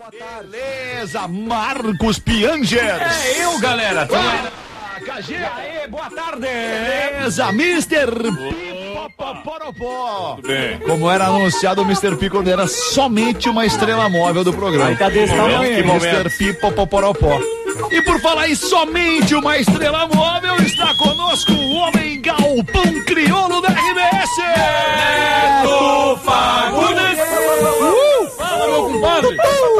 Beleza, Marcos Pianger. É eu, galera. KG. Aê, boa tarde. Beleza, Mr. Pipoporopó. Tudo bem. Como era anunciado, o Mr. Pico era somente uma estrela móvel do programa. Cadê esse tamanho? Mr. Pipoporopó. E por falar em somente uma estrela móvel, está conosco o homem galpão crioulo da RBS. Neto Fagundes. Fala, meu compadre.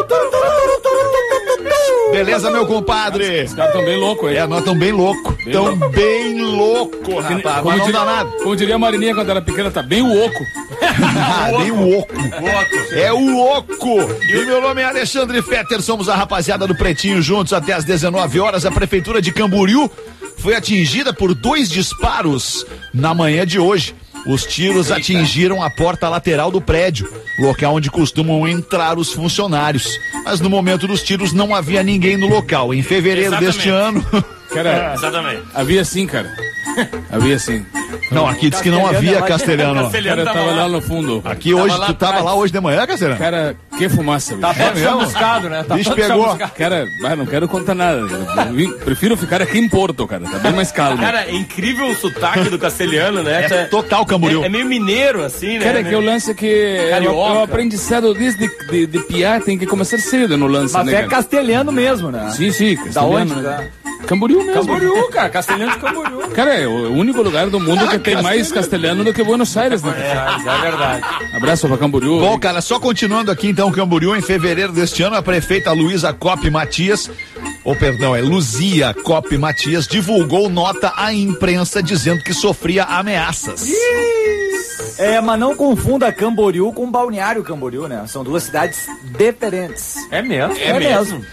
Beleza, meu compadre? Os caras tão bem loucos aí. Nós tão bem louco. Tão bem louco, rapaz. Mas não dá nada. Como diria a Marininha quando era pequena, tá bem oco. Bem oco. É o oco. E meu nome é Alexandre Fetter, somos a rapaziada do Pretinho juntos até às 19 horas. A Prefeitura de Camboriú foi atingida por 2 disparos na manhã de hoje. Os tiros atingiram a porta lateral do prédio, local onde costumam entrar os funcionários. Mas no momento dos tiros não havia ninguém no local. Em fevereiro deste ano... Cara, exatamente. Havia sim, cara. Havia sim. Não, aqui diz que não havia Castelhano. O cara tava lá no fundo. Aqui hoje, tu tava lá hoje de manhã, Castelano? Cara, que fumaça, bicho. Tá todo chamuscado, né? Tá Bicho todo pegou. chamuscado. Cara, não quero contar nada. Prefiro ficar aqui em Porto, cara. Tá bem mais calmo. Cara, é incrível o sotaque do castelhano, né? É total Camboriú. É meio mineiro, assim, né? Cara, que o lance é que Carioca. o aprendizado de piar tem que começar cedo no lance, Mas né, é cara? castelhano mesmo, né? Sim, Da castelhano, onde? né? Camboriú mesmo. Camboriú, cara. Castelhano de Camboriú. Cara, é o único lugar do mundo que tem mais castelhano do que Buenos Aires, né? É verdade. Abraço pra Camboriú. Bom, cara, só continuando aqui então, Camboriú, em fevereiro deste ano, a prefeita Luísa Cop Matias, Luzia Cop Matias, divulgou nota à imprensa dizendo que sofria ameaças. Mas não confunda Camboriú com Balneário Camboriú, né? São duas cidades diferentes. É mesmo? É mesmo.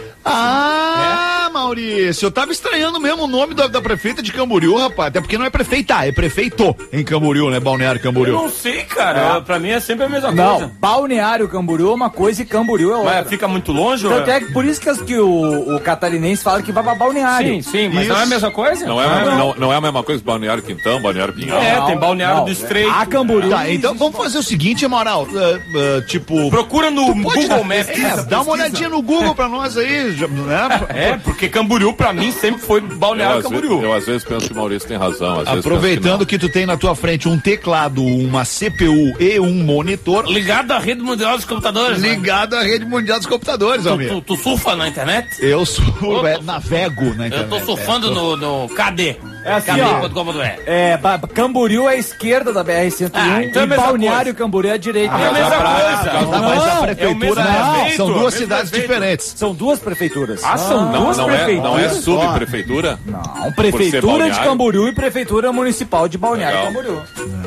Maurício, eu tava estranhando mesmo o nome da prefeita de Camboriú, rapaz, até porque não é prefeita, é prefeito em Camboriú, né, Balneário Eu Camboriú. não sei, cara. Pra mim é sempre a mesma Não, coisa. Balneário Camboriú é uma coisa e Camboriú é outra. Mas fica muito longe? ou Tanto é que por isso que o catarinense fala que vai pra Balneário. Sim, mas Isso. não é a mesma coisa? Não é a mesma coisa que Balneário Quintão, Balneário Pinhal. É, tem Balneário Não, do Estreito. A Camboriú. Tá, então vamos fazer o seguinte, Amaral, tipo... Procura no Pode Google Maps. dá uma olhadinha no Google pra nós aí, né? É, porque Camboriú pra mim sempre foi Balneário Camboriú. Eu às vezes penso que o Maurício tem razão. Às vezes Aproveitando que tu tem na tua frente um teclado, uma CPU e um monitor Ligado à rede mundial dos computadores. ligado à rede mundial dos computadores, amigo. Tu surfa na internet? Eu sou navego na Eu internet. tô surfando no KD. É assim, ó. KD.com.br. Camboriú é a esquerda da BR-101 então é a e mesma Balneário Camboriú é a direita. É a mesma coisa. Mas a Não, prefeitura é o mesmo prefeito, são é o duas mesmo cidades prefeito. diferentes. São duas prefeituras. São duas prefeituras. Não é subprefeitura? Não, Prefeitura de Balneário? Camboriú e Prefeitura Municipal de Balneário Legal. Camboriú.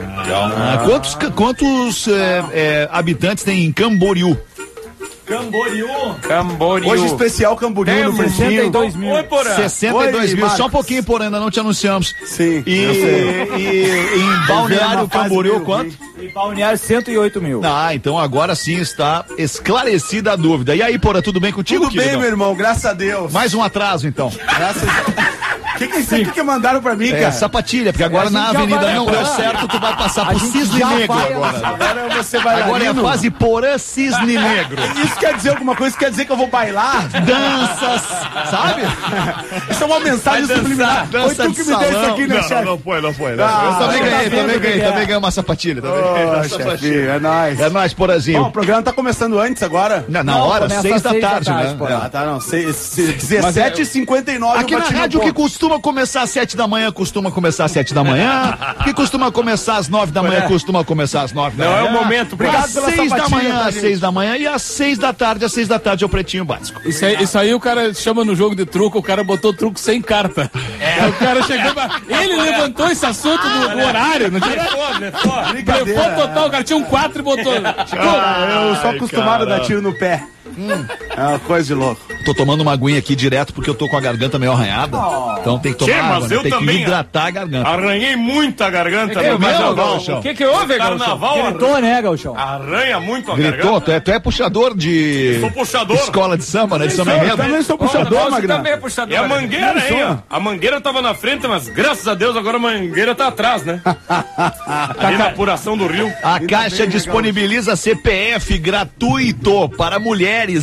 Quantos habitantes tem em Camboriú? Camboriú. Hoje especial Camboriú no Pretinho. 62 mil. Oi, Porã. 62 Oi, mil, Marcos. só um pouquinho, porém, ainda não te anunciamos. Sim, E eu sei. em Balneário Uma fase Camboriú, meio quanto? E Balneário 108 mil. Então agora sim está esclarecida a dúvida. E aí, Porã, tudo bem contigo, Tudo bem, querido? meu irmão, graças a Deus. Mais um atraso, então. Graças a Deus. O que mandaram pra mim, É, cara? sapatilha, porque agora A gente na já avenida vai não deu agora. certo, tu vai passar A pro gente Cisne já Negro vai agora. Agora você Agora é a bailarino. fase Porã Cisne Negro. Isso quer dizer alguma coisa? Isso quer dizer que eu vou bailar? Danças, sabe? Isso é uma mensagem subliminar. Foi Dança tu de que me deu isso salão. aqui, né, chefe? Não foi. Eu também tá ganhei, vendo que é. também ganhei uma sapatilha. Ô, chefinho, é nóis. É nóis, Porazinho. Bom, o programa tá começando antes agora. Na hora, começa 6 às da 6 da tarde, tarde, né? Porã. Ah, tá, não. 17h59. Aqui na rádio que costuma começar às 7 da manhã, costuma começar às 7 da manhã. Que costuma começar às 9 da manhã, costuma começar às 9 da manhã. Não é o momento. Obrigado Às pela 6 da sapatilha, manhã, tá, às gente? 6 da manhã e às 6 da tarde é o Pretinho Básico. Isso aí o cara chama no jogo de truco, o cara botou truco sem carta. O cara chegou, ele levantou esse assunto do horário, não tinha? Levou total, o cara tinha um 4 e botou. Eu sou acostumado a dar tiro no pé. É uma coisa de louco. Tô tomando uma aguinha aqui direto porque eu tô com a garganta meio arranhada. Então tem que tomar Tchê, mas água, né? eu Tem que também, hidratar a garganta. Arranhei muito a garganta É no mesmo, carnaval. Gauchão? O que houve, Carnaval Gritou, né, Gauchão? arranha muito a Gritou? garganta. Tu é puxador de Sou puxador. escola de samba, né? De samba Eu enredo. também sou puxador, Magrão. É a mangueira, hein? ó. A mangueira tava na frente, mas graças a Deus agora a mangueira tá atrás, né? Ali na apuração do rio. A Caixa disponibiliza CPF gratuito para mulheres até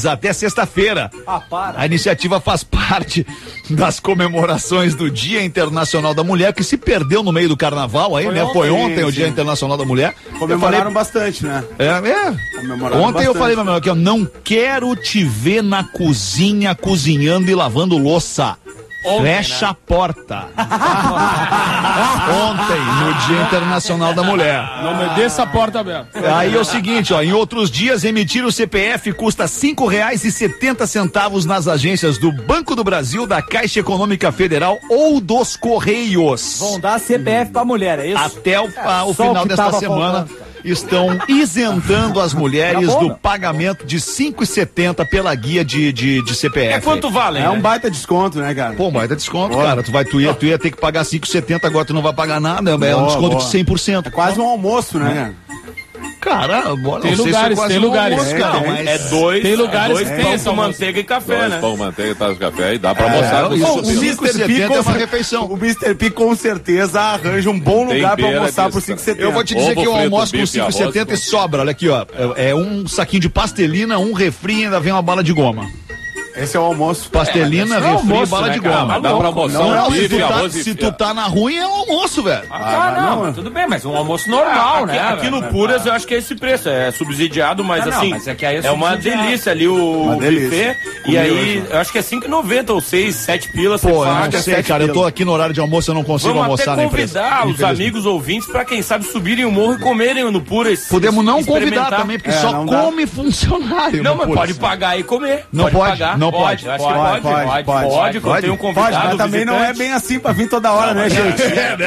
sexta-feira. para. A iniciativa faz parte das comemorações do Dia Internacional da Mulher, que se perdeu no meio do carnaval aí, né? Foi ontem o Dia Internacional da Mulher. Comemoraram bastante, né? Ontem eu falei, meu aqui, eu não quero te ver na cozinha cozinhando e lavando louça. Fecha a porta. Ontem, no Dia Internacional da Mulher. Não me deixa a porta aberta. Aí é o seguinte, ó, em outros dias, emitir o CPF custa R$5,70 nas agências do Banco do Brasil, da Caixa Econômica Federal ou dos Correios. Vão dar CPF pra mulher, é isso? Até o final desta semana. Estão isentando as mulheres do pagamento de R$5,70 pela guia de CPF. É quanto vale? É um baita desconto, né, cara? Pô, baita desconto, cara. Tu ia ter que pagar R$5,70, agora tu não vai pagar nada. É um desconto de 100%. É quase um almoço, né, cara? Cara, bora, tem lugares, tem lugares. Tem lugares que tem pão, manteiga e café, né? Pão, manteiga e taça de café e dá pra almoçar. O Mr. P é uma refeição. O Mr. P com certeza arranja um bom lugar pra almoçar por R$5,70. Eu vou te dizer que eu almoço com R$5,70 e sobra. Olha aqui, ó. É um saquinho de pastelina, um refri e ainda vem uma bala de goma. Esse é o almoço. Pastelina, refri e bala de goma. Dá pra almoçar não, se tu tá na ruim, é um almoço, velho. Não, tudo bem, mas um almoço normal, né? Aqui no Puras eu acho que é esse preço, é subsidiado, mas assim, mas é uma delícia ali o buffet. E aí, eu acho que é R$5,90 ou 6, 7 pilas. Pô, eu não sei, cara, eu tô aqui no horário de almoço, eu não consigo almoçar na empresa. Vamos até convidar os amigos ouvintes pra quem sabe subirem o morro e comerem no Puras. Podemos não convidar também, porque só come funcionário. Não, mas pode pagar e comer. Não pode, não pode. Eu acho que pode, quando tem um convidado. Mas também não é bem assim pra vir toda hora, né, gente?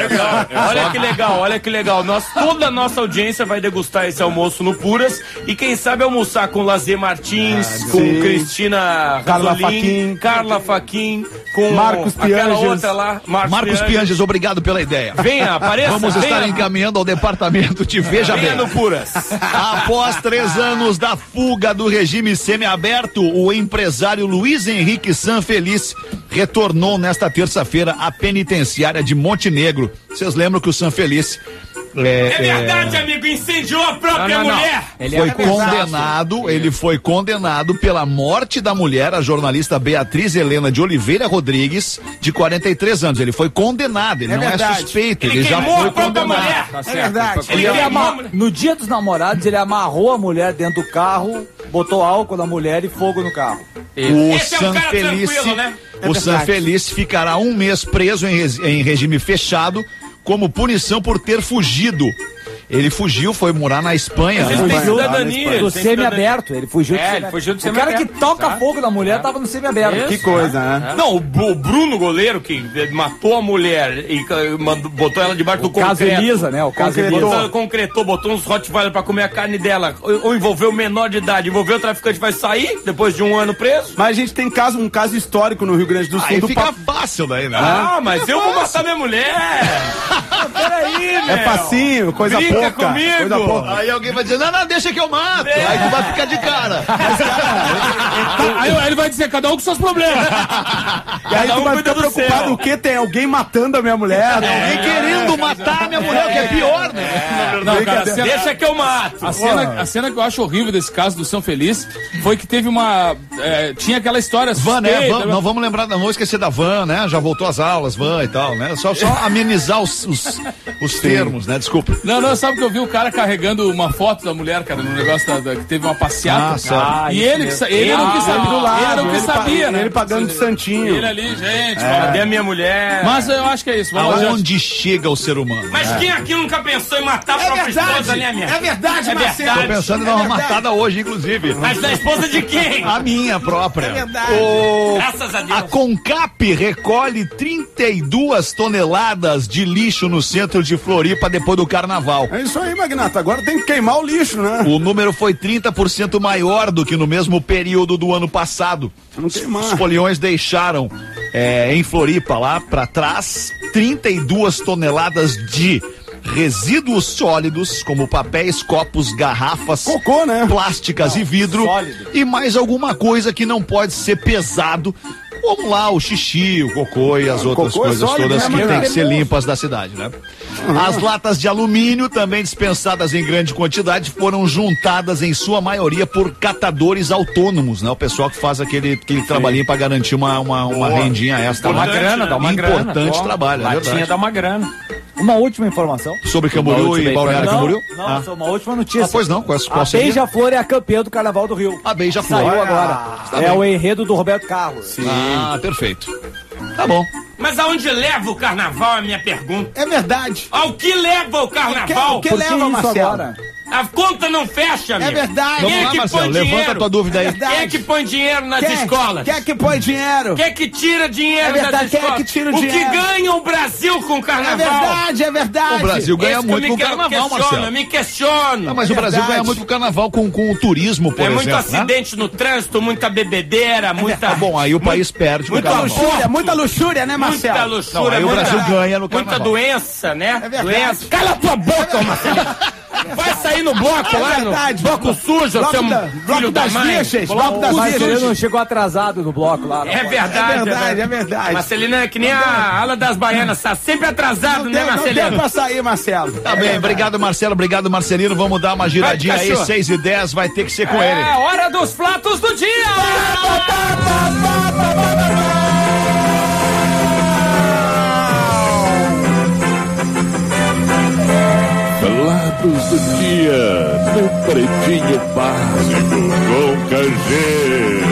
Olha que legal. Toda a nossa audiência vai degustar esse almoço no Puras e quem sabe almoçar com Lazer Martins, com Cristina Rasolin, Carla Faquin, com Marcos aquela Pianges. outra lá, Marcos Pianges, obrigado pela ideia. Venha, apareça. Vamos estar encaminhando ao departamento de Veja Bem. No Puras. Após 3 anos da fuga do regime semiaberto, o empresário Luiz Henrique Sanfelice retornou nesta terça-feira à penitenciária de Montenegro. Vocês lembram que o Sanfelice é verdade, amigo, incendiou a própria mulher. Ele foi condenado pela morte da mulher, a jornalista Beatriz Helena de Oliveira Rodrigues, de 43 anos. Ele foi condenado, ele não é suspeito, ele já foi condenado. É verdade. No dia dos namorados, ele amarrou a mulher dentro do carro, botou álcool na mulher e fogo no carro. O Sanfelice, né? O Sanfelice ficará 1 mês preso em regime fechado como punição por ter fugido. Ele fugiu, foi morar na Espanha. Ele tem cidadania. Do semi-aberto. Ele fugiu do semi-aberto. O cara que toca fogo na mulher tava no semi-aberto. Que coisa, né? Não, o Bruno, goleiro, que matou a mulher e botou ela debaixo do concreto. Caso Elisa, né? O caso Elisa. Concretou, botou uns Rottweiler pra comer a carne dela. Ou envolveu menor de idade, envolveu o traficante, vai sair depois de 1 ano preso. Mas a gente tem um caso histórico no Rio Grande do Sul. Aí fica fácil daí, né? Mas eu vou matar minha mulher. Peraí, meu. É facinho, coisa pouca. Comigo. Coisa pouca. Aí alguém vai dizer, não, deixa que eu mato. Aí tu vai ficar de cara. Aí ele vai dizer, cada um com seus problemas. E aí tu vai ficar preocupado o quê? Tem alguém matando a minha mulher? Alguém querendo matar a minha mulher, o que é pior, né? Não, cara, deixa que eu mato. A cena que eu acho horrível desse caso do São Feliz foi que teve uma... tinha aquela história Van, né? Não vamos lembrar, não vamos esquecer da Van, né? Já voltou às aulas, Van e tal, né? Só amenizar os termos, né? Desculpa. Não, sabe que eu vi o cara carregando uma foto da mulher, cara, no negócio que teve uma passeata. E ele não sabia, né? Ele pagando de santinho. Ele ali, gente. Cadê a minha mulher? Mas eu acho que é isso. Aonde chega o ser humano? Mas quem aqui nunca pensou em matar a própria esposa, né, minha? É verdade, Marcelo. Tô pensando em dar uma matada hoje, inclusive. Mas da esposa de quem? A minha própria. É verdade. Graças a Deus. A Concap recolhe 32 toneladas de lixo no centro de Floripa depois do carnaval. É isso aí, Magnata. Agora tem que queimar o lixo, né? O número foi 30% maior do que no mesmo período do ano passado. Os foliões deixaram em Floripa, lá pra trás, 32 toneladas de resíduos sólidos, como papéis, copos, garrafas, cocô, né? Plásticas e vidro, e mais alguma coisa que não pode ser pesado como lá o xixi, o cocô e as outras coisas todas que tem que ser limpas da cidade, né? As latas de alumínio, também dispensadas em grande quantidade, foram juntadas em sua maioria por catadores autônomos, né? O pessoal que faz aquele trabalhinho pra garantir uma rendinha extra. Dá uma grana, dá uma grana. Importante trabalho, é verdade. Dá uma grana. Uma última informação. Sobre Camboriú e Balneário Camboriú? Não, uma última notícia. Pois não, qual a Beija-Flor é a campeã do Carnaval do Rio. A Beija-Flor. Saiu agora. É o enredo do Roberto Carlos. Sim. Ah, perfeito. Tá bom. Mas aonde leva o carnaval é a minha pergunta. É verdade. Ao que leva o carnaval? O que leva, Marcelo? Agora? A conta não fecha, amigo. É verdade. Vamos lá, Marcelo, levanta a tua dúvida aí. Quem é que põe dinheiro nas escolas? Quem é que põe dinheiro? Quem é que tira dinheiro nas escolas? Quem é que tira o dinheiro? O que ganha o Brasil com o carnaval? É verdade. O Brasil ganha muito com o carnaval, Marcelo. Eu me questiono. Não, mas o Brasil ganha muito com o carnaval com o turismo, por exemplo. Muito acidente no trânsito, muita bebedeira, muita... Bom, aí o país perde com o carnaval. Muita luxúria, né, Marcelo? Muita luxúria. Aí o Brasil ganha no carnaval. Muita doença, né? É verdade. Cala a tua boca, Marcelo. Vai sair no bloco lá, no bloco sujo, seu filho da mãe. Bloco das Marcelino não chegou atrasado no bloco lá. É verdade. Marcelino é que nem a ala das baianas, tá sempre atrasado, né, Marcelino? Não deu pra sair, Marcelo. Tá bem, obrigado, Marcelo, obrigado, Marcelino. Vamos dar uma giradinha aí, 6h10, vai ter que ser com ele. É hora dos pratos do dia! Pratos do dia no Pretinho Básico com Cangê.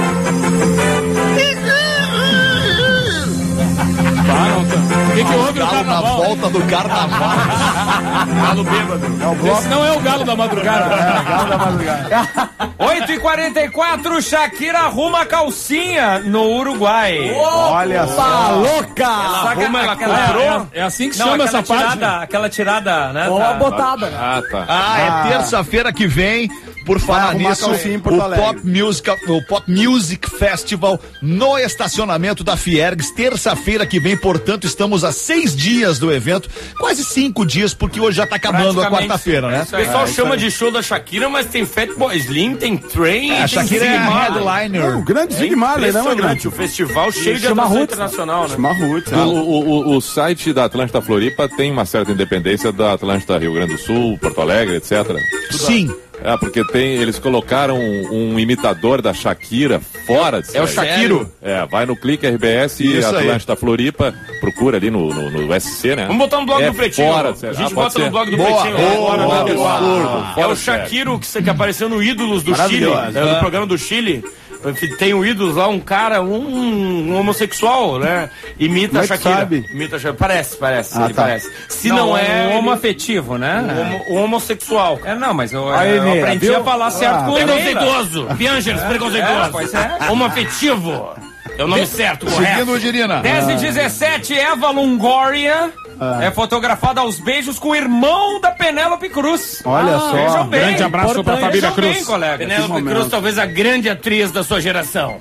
O que houve no carnaval? Na volta do carnaval. Galo bêbado. Esse não é o galo da madrugada. É, galo da madrugada. 8h44, Shakira arruma a calcinha no Uruguai. Olha só. Louca! Ela comprou? É assim que chama essa página. Aquela tirada, né? Ou a botada. Ah, tá. É terça-feira que vem. Por falar nisso, o Pop Music Festival no estacionamento da Fiergs, terça-feira que vem, portanto, estamos a 6 dias do evento, quase 5 dias, porque hoje já tá acabando a quarta-feira, né? O pessoal chama de show da Shakira, mas tem Fatboy Slim, tem Train, a Shakira é a headliner. O grande Zig Marley, né, impressionante, o festival cheio de atração internacional, né? O site da Atlântida Floripa tem uma certa independência da Atlântida Rio Grande do Sul, Porto Alegre, etc. Sim. Porque eles colocaram um imitador da Shakira fora de o Shakiro. Vai no Clique RBS e Atlântida Floripa, procura ali no SC, né? Vamos botar no blog do Pretinho. A gente bota no blog do Pretinho. É o Shakiro que apareceu no Ídolos do Chile, no programa do Chile. Tem o Ídolos lá, um cara, um homossexual, né? Imita a Shakira. Imita a Shakira. Parece. Se não é. Um homoafetivo, né? O homossexual. Não, mas eu aprendi a falar certo com ele. Preconceituoso. Piangers, preconceituoso. Pois é. Homoafetivo. É o nome certo, correto. Seguindo, Girina. 10h17, Eva Longoria é fotografada aos beijos com o irmão da Penélope Cruz. Olha só. Vejam bem. Grande abraço pra família Cruz. Bem, colega. Penélope Cruz, talvez a grande atriz da sua geração.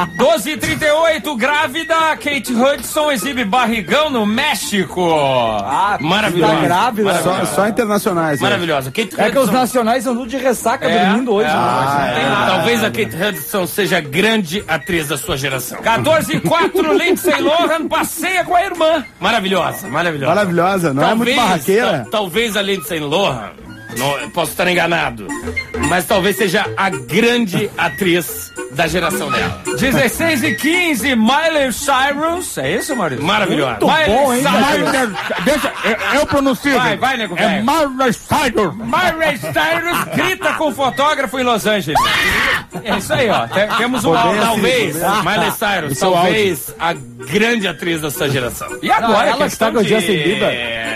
12h38, grávida, Kate Hudson exibe barrigão no México. Maravilhosa. Tá grávida. Só internacionais. Maravilhosa. Kate Hudson. É que os nacionais são tudo de ressaca dormindo hoje. Talvez a Kate Hudson seja a grande atriz da sua geração. 14h04, Lindsay Lohan passeia com a irmã. Maravilhosa. Não é muito barraqueira? Talvez a Lindsay Lohan, posso estar enganado, mas talvez seja a grande atriz da geração dela. 16h15, Miley Cyrus. É isso, Maurício? Maravilhosa. Muito bom, hein? Deixa, eu pronuncio. Vai, nego velho. É Miley Cyrus. Miley Cyrus grita com o fotógrafo em Los Angeles. É isso aí, ó. Temos uma, talvez, Miley Cyrus, talvez a grande atriz da sua geração. E agora ela está com o Justin Bieber?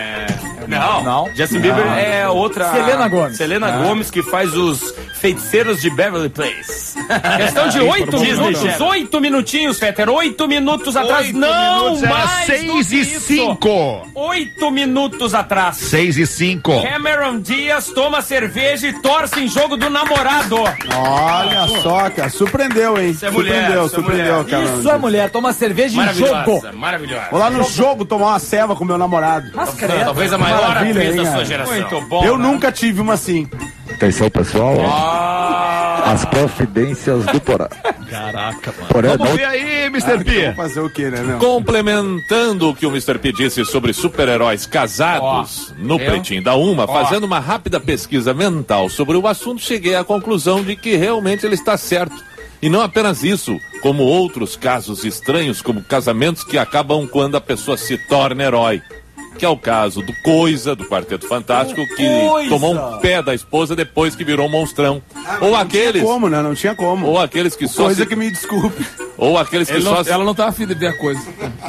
Não. Justin Bieber é outra. Selena Gomes, que faz os Feiticeiros de Beverly Place. Questão de 8 minutos. 8 minutinhos, Fetter. 8 minutos atrás. Não, mais 6h05. 8 minutos atrás. 6h05. Cameron Diaz toma cerveja e torce em jogo do namorado. Olha só, cara. Surpreendeu, hein? Surpreendeu, cara. Isso é mulher. Toma cerveja em jogo. Maravilhosa. Vou lá no jogo tomar uma ceva com meu namorado. Talvez a maior atriz da sua geração. Muito bom. Eu nunca tive uma assim. Atenção, pessoal. as providências do Porã. Caraca, mano. Vamos ver aí, Mr. P. Vamos fazer o quê, né, meu? Complementando o que o Mr. P disse sobre super-heróis casados no Pretinho da Uma, fazendo uma rápida pesquisa mental sobre o assunto, cheguei à conclusão de que realmente ele está certo. E não apenas isso, como outros casos estranhos, como casamentos que acabam quando a pessoa se torna herói. Que é o caso do Coisa, do Quarteto Fantástico, que tomou um pé da esposa depois que virou um monstrão. Ou aqueles... Não tinha como, né? Não tinha como. Ou aqueles que só... Coisa que me desculpe. Ou aqueles que só... Ela não tá afim de ver a Coisa.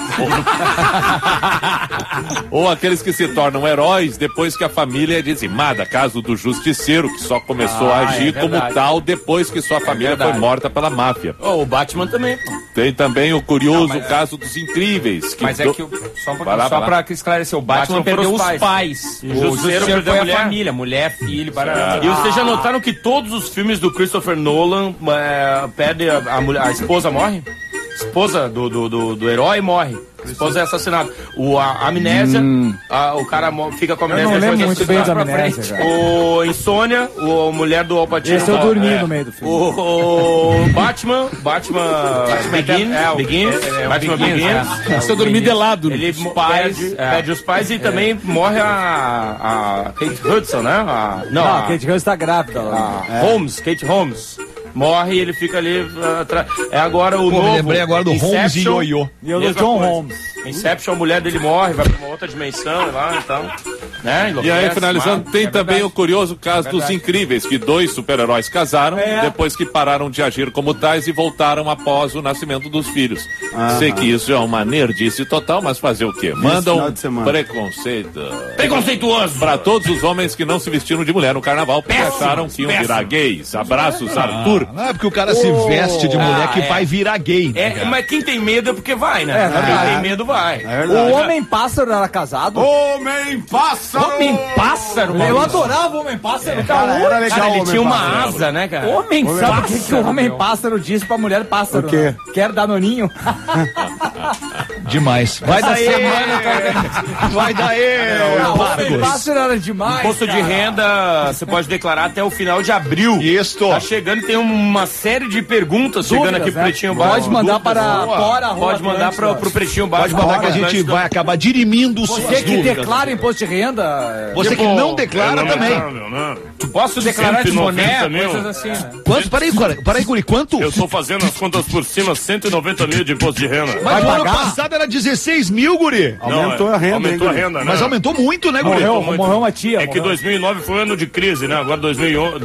Ou aqueles que se tornam heróis depois que a família é dizimada. Caso do Justiceiro, que só começou a agir como tal depois que sua família foi morta pela máfia. O Batman também. Tem também o curioso caso dos Incríveis. Que mas é que, só pra esclarecer, o Batman perdeu os pais. O Justiceiro foi a família, mulher, filho, E vocês já notaram que todos os filmes do Christopher Nolan perde a esposa morre? A esposa do herói morre. A esposa é assassinada. A amnésia, o cara fica com a amnésia. Eu não lembro muito bem da amnésia, cara. O Insônia, a mulher do Al Pacino. Esse eu dormi no meio do filme. O Batman Begins. Esse eu dormi de lado. Ele perde os pais e também morre a Kate Hudson, né? Não, a Kate Hudson tá grávida. Kate Holmes. Morre e ele fica ali atrás. É agora o novo. Me lembrei agora do Holmes e Ioiô. E eu do John Holmes. Inception, a mulher dele morre, vai pra uma outra dimensão lá, então. Né? E aí, finalizando, tem também o curioso caso dos Incríveis, que 2 super-heróis casaram depois que pararam de agir como tais e voltaram após o nascimento dos filhos. Sei que isso é uma nerdice total, mas fazer o quê? Manda um preconceito. Preconceituoso! Pra todos os homens que não se vestiram de mulher no carnaval, porque acharam que iam virar gays. Abraços, Arthur. Não é porque o cara se veste de mulher que vai virar gay. Mas quem tem medo é porque vai, né? Quem tem medo vai. O Homem-Pássaro era casado? Homem-Pássaro! Homem-Pássaro, Eu adorava o Homem-Pássaro. Era legal. Cara, ele tinha uma asa, né, cara? Sabe o que o Homem-Pássaro disse pra mulher pássaro? O quê? Né? Quero danoninho. Demais. Vai daí! Vai daí! O Homem-Pássaro era demais. Imposto de renda você pode declarar até o final de abril. Isso. Tá chegando, tem uma série de perguntas chegando aqui pro Pretinho Básico. Pode mandar para Pode mandar pro Pretinho Básico. Pode mandar que a gente vai acabar dirimindo suas dúvidas. Você que dúvidas. declara imposto de renda... Você que não declara também. Posso declarar de boné, coisas assim, né? Quanto? Peraí, Guri, quanto? Eu tô fazendo as contas por cima, 190 mil de imposto de renda. Mas no ano passado era 16 mil, Guri. Aumentou a renda. Aumentou a renda, né? Mas aumentou muito, né, Guri? Morreu uma tia. É que 2009 foi ano de crise, né? Agora 2010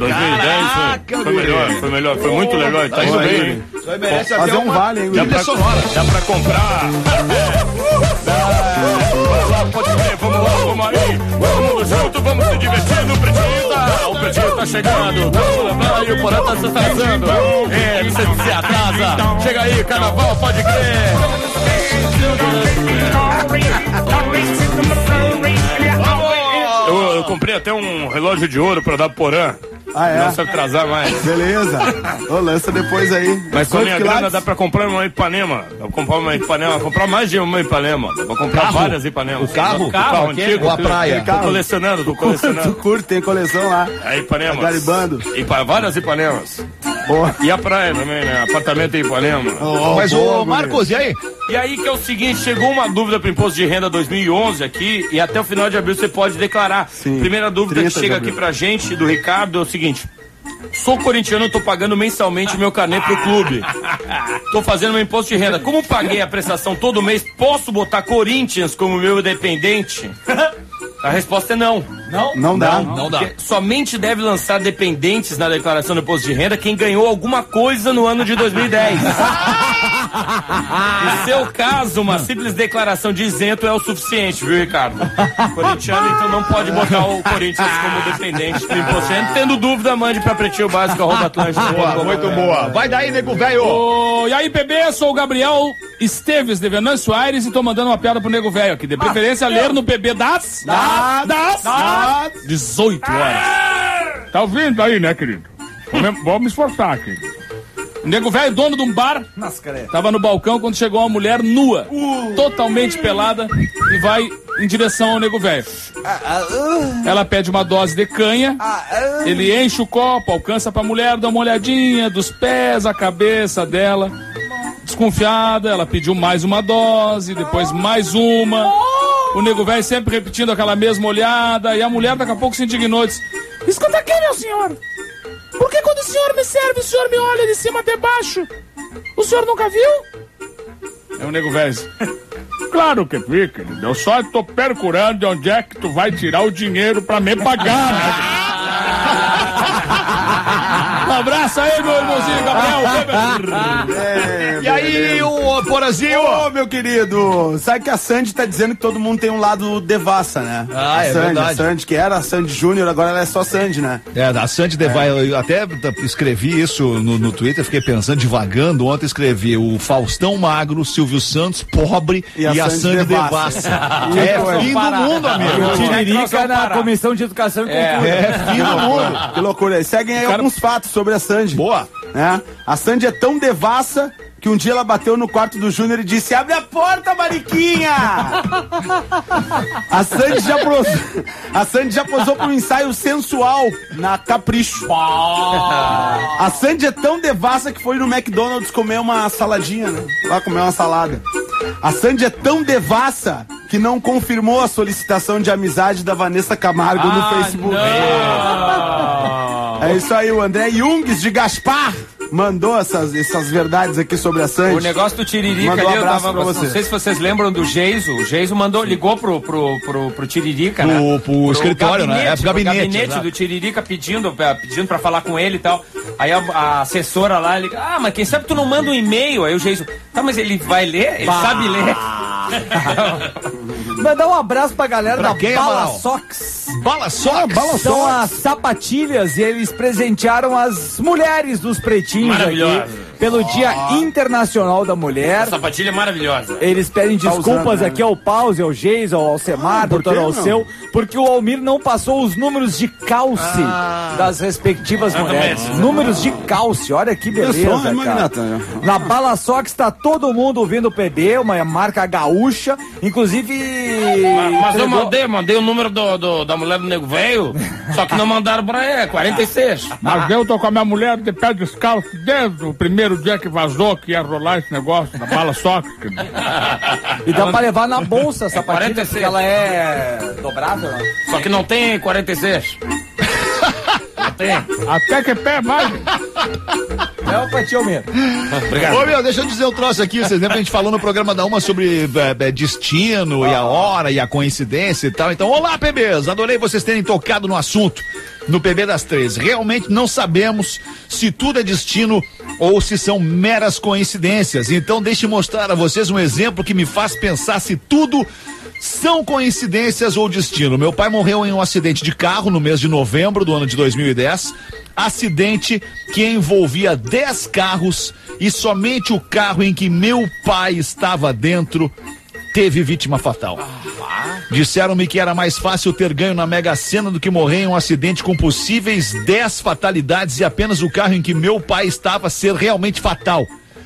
foi melhor. Foi muito legal. Tá indo bem. Isso aí merece fazer um vale, hein, Guri? Dá pra comprar. Vamos aí. Todo mundo junto, vamos se divertir no Pretinho. O Pretinho tá chegando. E o Porã tá se atrasando. Você se atrasa. Chega aí, carnaval, pode crer. Eu comprei até um relógio de ouro pra dar pro Porã. Não se atrasar mais. Beleza. Lança depois aí. Mas com a minha grana dá pra comprar uma Ipanema. Dá pra comprar uma Ipanema. Comprar mais de uma Ipanema. Dá pra comprar várias Ipanemas. O carro antigo. Ou a praia? Tô colecionando. Tu curte, tem coleção lá. É Ipanema. Tá garibando. Várias Ipanemas. Boa. E a praia também, né? Apartamento em Ipanema. Mas, ô Marcos, e aí? E aí que é o seguinte, chegou uma dúvida pro Imposto de Renda 2011 aqui, e até o final de abril você pode declarar. Sim, primeira dúvida que chega aqui pra gente, do Ricardo, é o seguinte: sou corintiano, tô pagando mensalmente meu carnê pro clube. Tô fazendo meu imposto de renda. Como paguei a prestação todo mês, posso botar Corinthians como meu dependente? A resposta é não. Não dá. Somente deve lançar dependentes na declaração do imposto de renda quem ganhou alguma coisa no ano de 2010. No seu caso, uma simples declaração de isento é o suficiente, viu, Ricardo? Corintiano, então não pode botar o Corinthians como dependente do imposto de renda. Tendo dúvida, mande pra pretinho_básico@atlântico. Muito boa. Vai daí, nego velho. E aí, bebê, sou o Gabriel Esteves de Venâncio Aires e tô mandando uma piada pro nego velho aqui. De preferência, ler no PB das 18 horas. Tá ouvindo aí, né, querido? Vamos me esforçar aqui. O nego velho, dono de um bar, tava no balcão quando chegou uma mulher nua, totalmente pelada, e vai em direção ao nego velho. Ela pede uma dose de canha, ele enche o copo, alcança pra mulher, dá uma olhadinha dos pés, a cabeça dela. Desconfiada, ela pediu mais uma dose, depois mais uma. O nego velho sempre repetindo aquela mesma olhada, e a mulher daqui a pouco se indignou e disse: escuta aqui, meu senhor, por que quando o senhor me serve, o senhor me olha de cima até baixo? O senhor nunca viu? É o nego velho. Claro que vi, querido, eu só tô procurando de onde é que tu vai tirar o dinheiro pra me pagar, né? Um abraço aí, meu irmãozinho Gabriel. E aí, o Porazinho? Ô, meu querido, sabe que a Sandy tá dizendo que todo mundo tem um lado devassa, né? Ah, é Sandy, verdade. A Sandy, que era a Sandy Júnior, agora ela é só Sandy, né? A Sandy Devassa, eu até escrevi isso no Twitter, fiquei pensando, divagando, ontem escrevi o Faustão magro, Silvio Santos pobre e a Sandy Devassa. É fim do mundo, amigo. Tiririca na Comissão de Educação e Cultura. É fim do mundo. Que loucura. Seguem aí alguns fatos sobre a Sandy. Boa. A Sandy é tão devassa que um dia ela bateu no quarto do Júnior e disse: abre a porta, mariquinha! A Sandy já posou para um ensaio sensual na Capricho. A Sandy é tão devassa que foi no McDonald's comer uma saladinha, né? Lá comer uma salada. A Sandy é tão devassa que não confirmou a solicitação de amizade da Vanessa Camargo no Facebook. É isso aí, o André Jungs de Gaspar mandou essas verdades aqui sobre a Sandy. O negócio do Tiririca ali, eu tava, não sei se vocês lembram do Geiso. O Geiso ligou pro Tiririca, né? Pro escritório, gabinete, né? Pro gabinete do Tiririca pedindo pra falar com ele e tal. Aí a assessora lá, ele, mas quem sabe tu não manda um e-mail? Aí o Geiso, tá, mas ele vai ler? Ele sabe ler? Mandar um abraço pra galera da quem, Bala Amaral? Socks. Bala Socks? São as sapatilhas e eles presentearam as mulheres dos pretinhos aqui pelo Dia Internacional da Mulher. A sapatilha é maravilhosa. Eles pedem desculpas aqui ao Pause, ao Geis, ao Alcemar, doutor Alceu, porque o Almir não passou os números de calce das respectivas mulheres. Números de calce, olha que beleza, cara. Na Bala Socks tá todo mundo ouvindo o PB, uma marca gaúcha, inclusive... Mas eu mandei o número da mulher do nego velho, só que não mandaram pra ela, 46. Mas eu tô com a minha mulher de pé descalço desde o primeiro dia que vazou que ia rolar esse negócio da Bala Socks. E dá pra levar na bolsa essa sapatilha, 46. porque ela é dobrável, né? Só que não tem 46. Não tem. Até que pé mais. É o Patinho mesmo. Obrigado. Ô, meu, deixa eu dizer um troço aqui. Vocês lembram que a gente falou no programa da Uma sobre destino e a hora e a coincidência e tal. Então, olá, PBs. Adorei vocês terem tocado no assunto no PB das 3. Realmente não sabemos se tudo é destino ou se são meras coincidências. Então, deixe mostrar a vocês um exemplo que me faz pensar se tudo são coincidências ou destino. Meu pai morreu em um acidente de carro no mês de novembro do ano de 2010. Acidente que envolvia 10 carros e somente o carro em que meu pai estava dentro teve vítima fatal. Disseram-me que era mais fácil ter ganho na Mega Sena do que morrer em um acidente com possíveis 10 fatalidades e apenas o carro em que meu pai estava ser realmente fatal.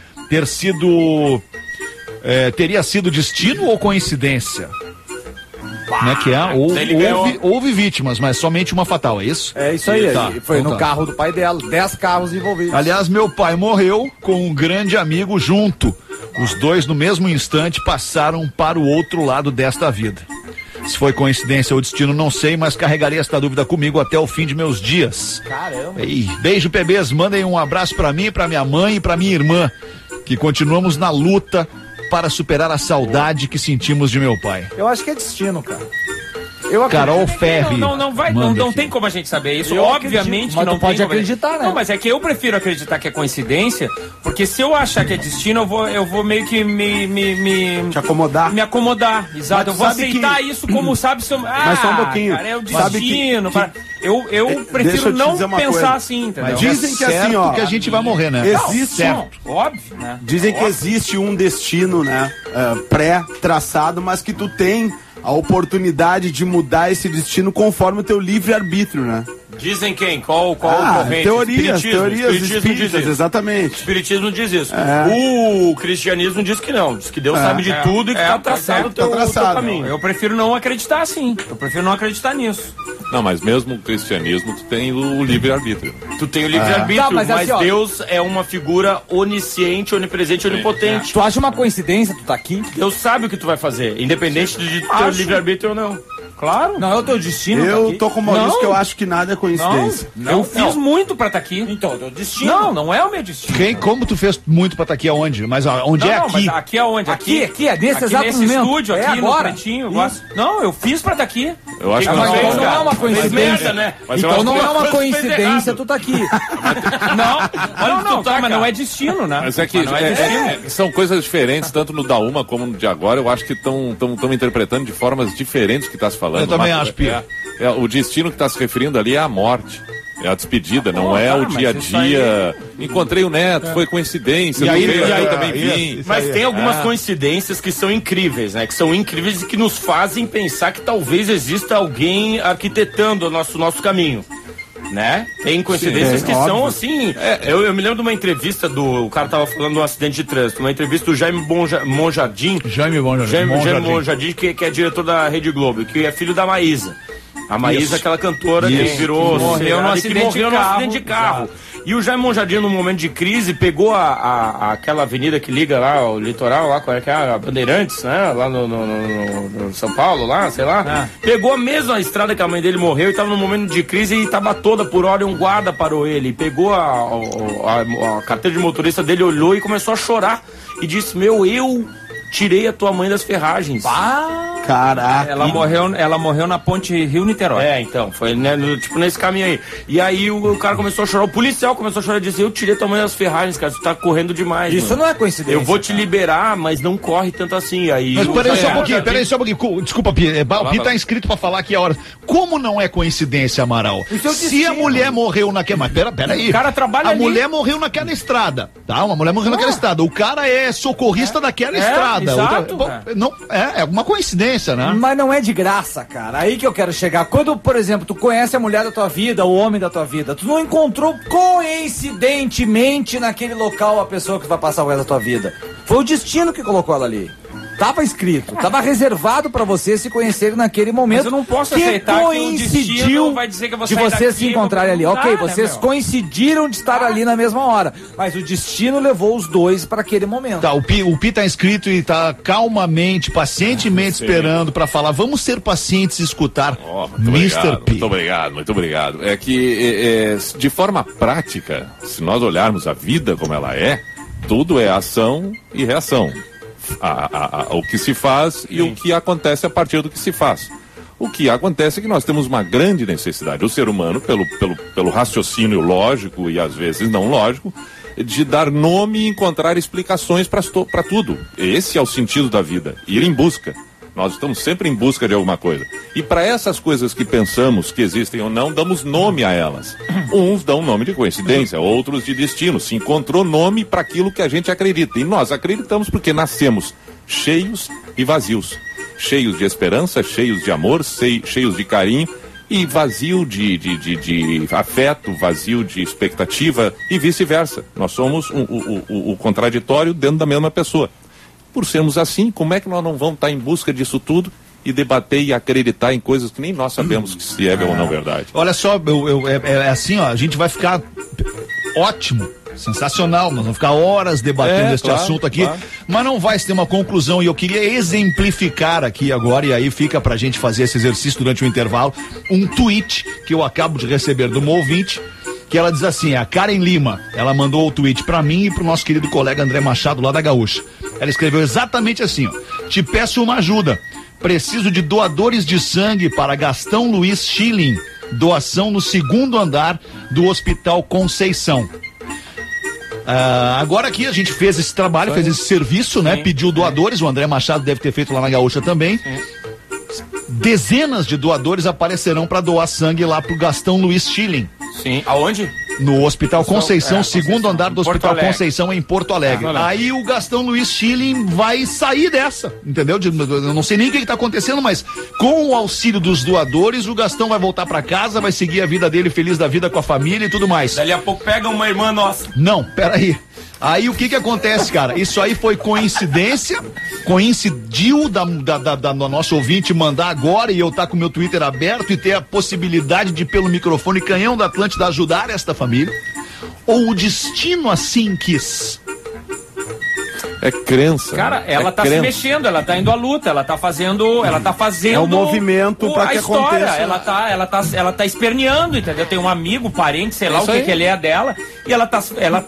Teria sido destino ou coincidência? Né, que houve vítimas, mas somente uma fatal, é isso? É isso aí, Tá, foi então no carro do pai dela, 10 carros envolvidos. Aliás, meu pai morreu com um grande amigo junto. Os dois, no mesmo instante, passaram para o outro lado desta vida. Se foi coincidência ou destino, não sei, mas carregarei esta dúvida comigo até o fim de meus dias. Caramba. Ei, beijo, PBs. Mandem um abraço para mim, para minha mãe e para minha irmã, que continuamos na luta para superar a saudade que sentimos de meu pai. Eu acho que é destino, cara. Carol Ferri. Não tem como a gente saber isso. Obviamente que não pode tem acreditar, né? Não, mas é que eu prefiro acreditar que é coincidência, porque se eu achar que é destino, eu vou meio que Te acomodar. me acomodar. Exato. Eu vou aceitar isso como sabe se eu... Mas só um pouquinho. Cara, é o destino. Eu prefiro não pensar assim, entendeu? Mas dizem que assim, ó, que a gente vai morrer, né? Existe, óbvio, né? Dizem que existe um destino, né, pré-traçado, mas que tu tem a oportunidade de mudar esse destino conforme o teu livre-arbítrio, né? Dizem quem? Qual corrente? Teorias Espiritismo espíritas, diz isso. exatamente. Espiritismo diz isso. O cristianismo diz que não. Diz que Deus sabe de tudo e que tá traçado o teu caminho. Eu prefiro não acreditar assim. Eu prefiro não acreditar nisso. Não, mas mesmo o cristianismo, tu tem o livre-arbítrio. Tu tem o livre-arbítrio, Tá, mas mas assim, ó, Deus é uma figura onisciente, onipresente, onipotente. Tu acha uma coincidência tu tá aqui? Deus sabe o que tu vai fazer, independente de ter livre-arbítrio ou não. Claro. Não é o teu destino? Eu tá aqui? tô com o Maurício que eu acho que nada é coincidência. Eu fiz muito pra estar aqui. Então, é o teu destino. Não é o meu destino. Como tu fez muito pra estar aqui aonde? Mas onde é aqui? Mas aqui é onde? Aqui, é nesse exato nesse momento. estúdio, É aqui no agora. Pretinho. Não, eu fiz pra estar aqui. Eu acho que Mas nós então temos, não é uma Fez coincidência. merda, né? Mas eu Então acho não que- é uma fez coincidência errado. tu tá aqui. Mas não é destino, né? Mas é que não é destino. são coisas diferentes, tanto no da uma como no de agora. Eu acho que estão interpretando de formas diferentes o que está se falando. Eu também acho, Pia. O destino que está se referindo ali é a morte. É a despedida, não é o mas dia a isso aí- dia. Encontrei o Neto, foi coincidência. E aí- não veio, e aí- eu também e- vim. Isso Mas aí. tem algumas coincidências que são incríveis, né? Que são incríveis e que nos fazem pensar que talvez exista alguém arquitetando o nosso caminho. Né? Tem coincidências que são assim. Eu me lembro de uma entrevista o cara tava falando de um acidente de trânsito, uma entrevista do Jaime Monjardim. Jaime Monjardim, que é diretor da Rede Globo, que é filho da Maísa. A Maísa, aquela cantora que virou morreu no acidente de carro. E o Jaime Monjardim, num momento de crise, pegou aquela avenida que liga lá, o litoral, lá, qual é que é? A Bandeirantes, né? Lá no São Paulo, lá, sei lá. Pegou a mesma estrada que a mãe dele morreu e tava num momento de crise e tava toda por hora e um guarda parou ele. Pegou a carteira de motorista dele, olhou e começou a chorar. E disse, eu tirei a tua mãe das ferragens. Caraca. Ela morreu na ponte Rio-Niterói. Então, foi tipo nesse caminho aí. E aí o cara começou a chorar, o policial começou a chorar e disse, eu tirei tua mãe das ferragens, cara, tu tá correndo demais. Isso mano. não é coincidência. Eu vou te liberar, mas não corre tanto assim. Aí Mas peraí só um pouquinho. pouquinho. Desculpa, Pi. O Pi tá inscrito pra falar aqui a hora. Como não é coincidência, Amaral? Se a mulher morreu naquela. Mas peraí. O cara trabalha ali. mulher morreu naquela estrada. Tá? Uma mulher morreu naquela estrada. O cara é socorrista daquela estrada. Exato, É uma coincidência, né? Mas não é de graça, cara. Aí que eu quero chegar. Quando, por exemplo, tu conhece a mulher da tua vida, o homem da tua vida, tu não encontrou coincidentemente naquele local a pessoa que vai passar o resto da tua vida. Foi o destino que colocou ela ali. Tava escrito, tava reservado pra vocês se conhecerem naquele momento. Mas eu não posso que aceitar que o coincidiu destino vai dizer que eu vou de sair vocês daqui, se encontrarem ali. não Ok, dá, vocês né, meu? coincidiram de estar ali na mesma hora. Mas o destino levou os dois pra aquele momento. Tá, o Pi tá inscrito e tá calmamente, pacientemente esperando pra falar. Vamos ser pacientes e escutar Mr. P. Muito obrigado. É que, de forma prática, se nós olharmos a vida como ela é, tudo é ação e reação. O que se faz e o que acontece a partir do que se faz. O que acontece é que nós temos uma grande necessidade, o ser humano, pelo raciocínio lógico e às vezes não lógico, de dar nome e encontrar explicações para tudo. Esse é o sentido da vida, ir em busca. Nós estamos sempre em busca de alguma coisa. E para essas coisas que pensamos que existem ou não, damos nome a elas. Uns dão nome de coincidência, outros de destino. Se encontrou nome para aquilo que a gente acredita. E nós acreditamos porque nascemos cheios e vazios. Cheios de esperança, cheios de amor, cheios de carinho e vazio de afeto, vazio de expectativa e vice-versa. Nós somos o contraditório dentro da mesma pessoa. Por sermos assim, como é que nós não vamos estar em busca disso tudo e debater e acreditar em coisas que nem nós sabemos que se é ou não verdade? Olha só, é assim, ó, a gente vai ficar ótimo, sensacional, nós vamos ficar horas debatendo este assunto aqui, mas não vai se ter uma conclusão e eu queria exemplificar aqui agora, e aí fica pra gente fazer esse exercício durante o intervalo, um tweet que eu acabo de receber de uma ouvinte, que ela diz assim, a Karen Lima, ela mandou o tweet pra mim e pro nosso querido colega André Machado lá da Gaúcha. Ela escreveu exatamente assim, ó, te peço uma ajuda, preciso de doadores de sangue para Gastão Luiz Schilling, doação no 2º andar do Hospital Conceição. Agora aqui a gente fez esse trabalho, fez esse serviço, né? Pediu doadores, o André Machado deve ter feito lá na Gaúcha também. Dezenas de doadores aparecerão para doar sangue lá pro Gastão Luiz Schilling. Sim. Aonde? No Hospital Conceição, segundo andar do Hospital Conceição, em Porto Alegre. Aí o Gastão Luiz Schilling vai sair dessa, entendeu? Eu não sei nem o que tá acontecendo, mas com o auxílio dos doadores, o Gastão vai voltar pra casa, vai seguir a vida dele feliz da vida com a família e tudo mais. Dali a pouco pega uma irmã nossa. Não, peraí. Aí o que acontece, cara? Isso aí foi coincidência, coincidiu da nosso ouvinte mandar agora e eu tá com o meu Twitter aberto e ter a possibilidade de, pelo microfone Canhão da Atlântida, ajudar esta família? Ou o destino assim quis? É crença. Cara, ela tá se mexendo, ela tá indo à luta, ela tá fazendo. É um movimento pra que história. aconteça. Ela tá esperneando, entendeu? Tem um amigo, parente, sei lá o que ele é dela, e ela tá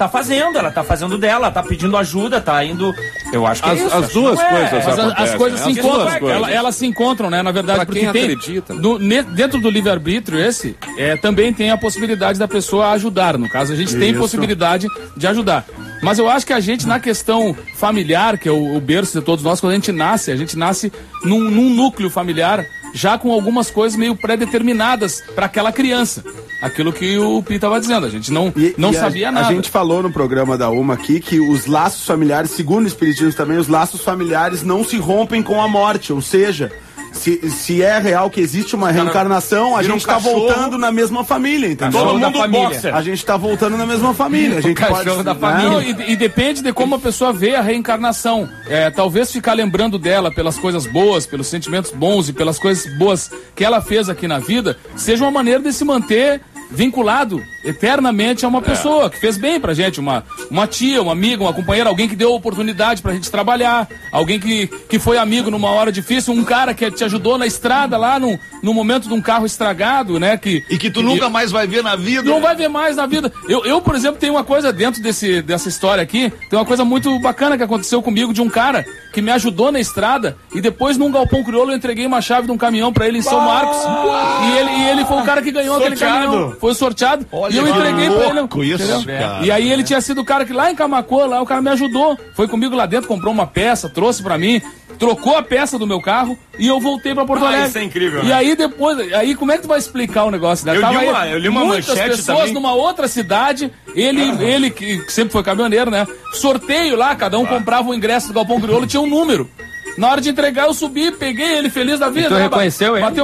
fazendo dela, ela tá pedindo ajuda, tá indo. Eu acho que as duas coisas. As coisas se encontram, elas se encontram, né? Na verdade, pra porque quem acredita. Dentro do livre-arbítrio, também tem a possibilidade da pessoa ajudar. No caso, a gente tem possibilidade de ajudar. Mas eu acho que a gente, na questão familiar, que é o berço de todos nós, quando a gente nasce num núcleo familiar, já com algumas coisas meio pré-determinadas para aquela criança. Aquilo que o Pi estava dizendo, a gente não sabia nada. A gente falou no programa da UMA aqui que os laços familiares, segundo o Espiritismo também, os laços familiares não se rompem com a morte, ou seja... Se é real que existe uma reencarnação, a gente tá voltando na mesma família, entendeu? Todo mundo boxer. A gente tá voltando na mesma família. A gente cachorro da família. Não, e depende de como a pessoa vê a reencarnação. Talvez ficar lembrando dela pelas coisas boas, pelos sentimentos bons e pelas coisas boas que ela fez aqui na vida, seja uma maneira de se manter vinculado eternamente a uma pessoa que fez bem pra gente, uma tia, uma amiga, uma companheira, alguém que deu oportunidade pra gente trabalhar, alguém que foi amigo numa hora difícil, um cara que te ajudou na estrada lá no momento de um carro estragado, né? E que tu nunca mais vai ver na vida. Não vai ver mais na vida. Eu, por exemplo, tenho uma coisa dentro dessa história aqui, tem uma coisa muito bacana que aconteceu comigo de um cara que me ajudou na estrada e depois num galpão crioulo eu entreguei uma chave de um caminhão pra ele em São Marcos e ele foi o cara que ganhou aquele caminhão. Foi sorteado. Olha, e eu entreguei pra ele. Isso, e aí ele tinha sido o cara que lá em Camaquã, lá o cara me ajudou. Foi comigo lá dentro, comprou uma peça, trouxe pra mim, trocou a peça do meu carro e eu voltei pra Porto Alegre. Isso é incrível, né? E aí depois, como é que tu vai explicar o negócio? Né? Eu li uma muitas manchete pessoas também. Numa outra cidade, ele que sempre foi caminhoneiro, né? Sorteio lá, cada um comprava o ingresso do galpão crioulo, tinha um número. Na hora de entregar, eu subi, peguei ele feliz da vida. E tu reconheceu ele?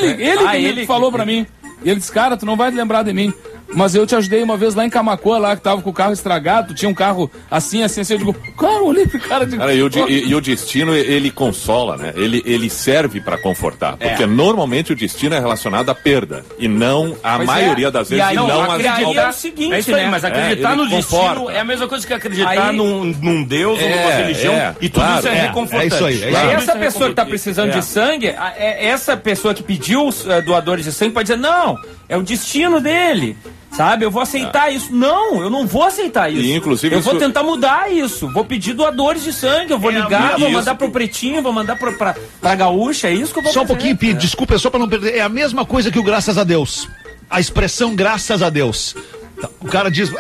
Ele falou pra mim. E ele disse, cara, tu não vai te lembrar de mim. Mas eu te ajudei uma vez lá em Camaquã, lá que tava com o carro estragado, tu tinha um carro assim, eu digo, cara, olhei pro cara de... Cara, e o destino, ele consola, né? Ele serve pra confortar, porque normalmente o destino é relacionado à perda, e não, a maioria das vezes, acreditar é o seguinte, mas acreditar no destino é a mesma coisa que acreditar num Deus ou numa religião, e tudo isso é reconfortante. É isso aí. Essa pessoa que tá precisando de sangue, essa pessoa que pediu os doadores de sangue pode dizer, não, é o destino dele. Sabe, eu vou aceitar isso. Não, eu não vou aceitar isso. E, inclusive, eu vou tentar mudar isso. Vou pedir doadores de sangue, eu vou ligar, vou mandar pro Pretinho, vou mandar pra Gaúcha, é isso que eu vou fazer. Só um pouquinho, Pi, desculpa, só pra não perder. É a mesma coisa que o graças a Deus. A expressão graças a Deus. O cara diz,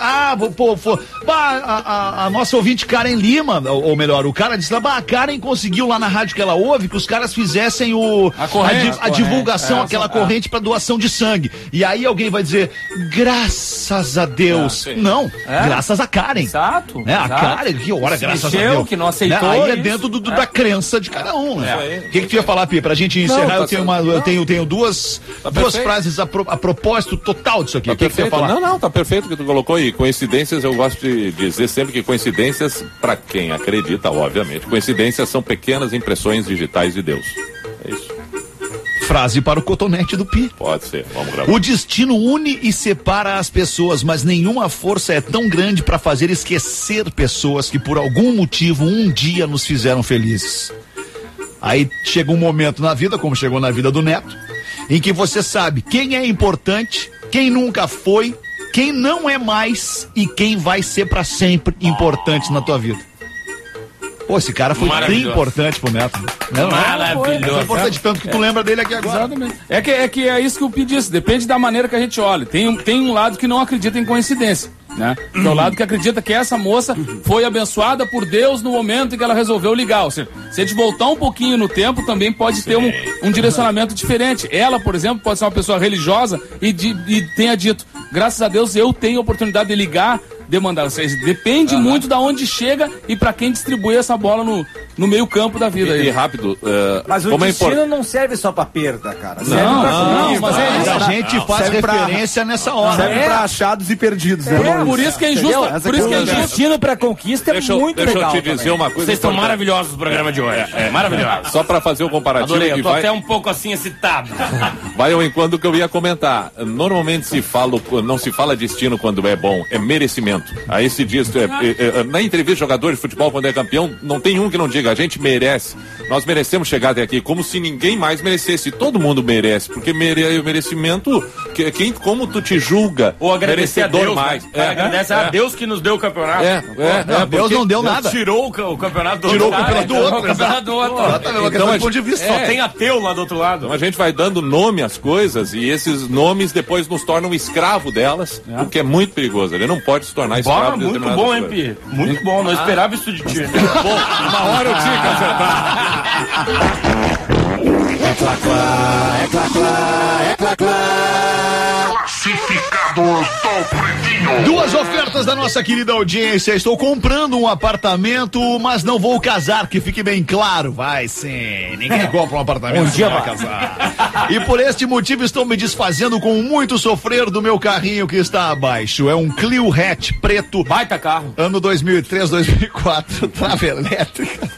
a nossa ouvinte Karen Lima, ou melhor, o cara disse lá, a Karen conseguiu lá na rádio que ela ouve que os caras fizessem a divulgação, aquela corrente para doação de sangue. E aí alguém vai dizer, graças a Deus. Não, graças a Karen. Exato. A Karen, que hora, graças a Deus. Que não aceitou. Aí é dentro da crença de cada um. Né? O que tu ia falar, Pi? Pra gente encerrar, eu tenho duas frases a propósito total disso aqui. O que tu ia falar? Não, tá perfeito que tu colocou, e coincidências, eu gosto de dizer sempre que coincidências, para quem acredita, obviamente, coincidências são pequenas impressões digitais de Deus. É isso. Frase para o cotonete do Pi. Pode ser, vamos gravar. O destino une e separa as pessoas, mas nenhuma força é tão grande para fazer esquecer pessoas que por algum motivo um dia nos fizeram felizes. Aí chega um momento na vida, como chegou na vida do Neto, em que você sabe quem é importante, quem nunca foi, quem não é mais e quem vai ser pra sempre importante na tua vida. Pô, esse cara foi bem importante pro Neto. Maravilhoso. É importante tanto que tu lembra dele aqui agora. Exatamente. É isso que o Pi disse, depende da maneira que a gente olha. Tem um lado que não acredita em coincidência, né? Que é o lado que acredita que essa moça foi abençoada por Deus no momento em que ela resolveu ligar. Ou seja, se a gente voltar um pouquinho no tempo, também pode ter um direcionamento diferente. Ela, por exemplo, pode ser uma pessoa religiosa e tenha dito, graças a Deus eu tenho a oportunidade de ligar, de mandar. Ou seja, depende muito da onde chega e pra quem distribui essa bola no meio campo da vida. E rápido, mas o destino não serve só pra perda, cara. Serve não, mas é isso. A gente faz referência nessa hora. Serve pra achados e perdidos, né? Por isso que é injusto. Por isso que é injusto. Destino pra conquista é muito legal. Deixa eu te dizer uma coisa. Vocês estão maravilhosos no programa de hoje. Maravilhosos. Só pra fazer o comparativo. Adorei, eu tô vai... até um pouco assim excitado. Vai ao enquanto que eu ia comentar. Normalmente não se fala destino quando é bom, é merecimento. Aí se diz, na entrevista de jogador de futebol, quando é campeão, não tem um que não diga, a gente merece. Nós merecemos chegar até aqui, como se ninguém mais merecesse. Todo mundo merece, porque o merecimento, como tu te julga, ou agradecer merecedor a Deus, mais. Né? Agradece a Deus que nos deu o campeonato. Deus não deu nada. Tirou o campeonato do outro. Tirou o campeonato do outro. O campeonato do outro. Então, ponto de vista. Só tem ateu lá do outro lado. Então a gente vai dando nome às coisas e esses nomes depois nos tornam escravo delas, o que é muito perigoso. Ele não pode se tornar escravo de muito bom, hein, Pi? Muito bom, não esperava isso de ti. Bom, uma hora eu tinha que acertar. É clá. Classificados do Pretinho. Duas ofertas da nossa querida audiência. Estou comprando um apartamento, mas não vou casar, que fique bem claro. Vai sim, ninguém compra um apartamento se vai casar. E por este motivo estou me desfazendo com muito sofrer do meu carrinho que está abaixo. É um Clio hatch preto. Baita carro. Ano 2003, 2004, trava elétrica.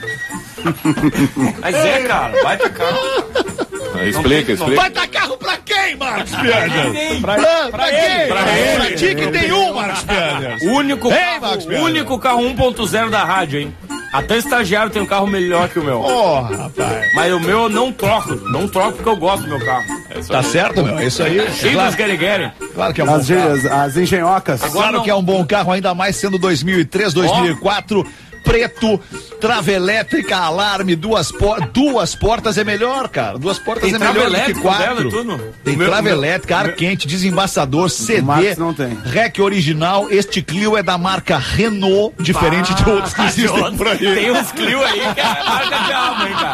Mas cara, baita carro. Explica. Baita carro pra quem, Marcos Piedras? Pra quem? Pra ti que tem um, Marcos Piedras. O único carro 1.0 da rádio, hein? Até estagiário tem um carro melhor que o meu. Rapaz. Mas o meu eu não troco porque eu gosto do meu carro. Tá certo, meu? É isso aí. Cheio dos guerigueri. Claro que é um bom carro. As engenhocas. Claro que é um bom carro, ainda mais sendo 2003, 2004. Preto, trava elétrica, alarme, duas portas é melhor, cara. Duas portas tem é melhor do que quatro. Tem trava elétrica, ar quente, desembaçador, CD, não tem. REC original. Este Clio é da marca Renault, diferente de outros que existem por aí. Tem uns Clio aí que é marca de alma, hein,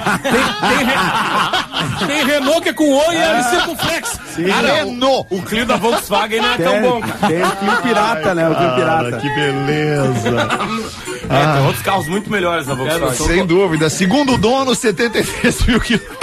cara. Tem Renault que é com O e LC com flex. Renault. O Clio da Volkswagen não é tão bom, cara. Tem o Clio pirata, né? O Clio pirata. Que beleza. Tem outros carros muito melhores da Volkswagen. Sem dúvida. Segundo dono, 73 mil quilômetros.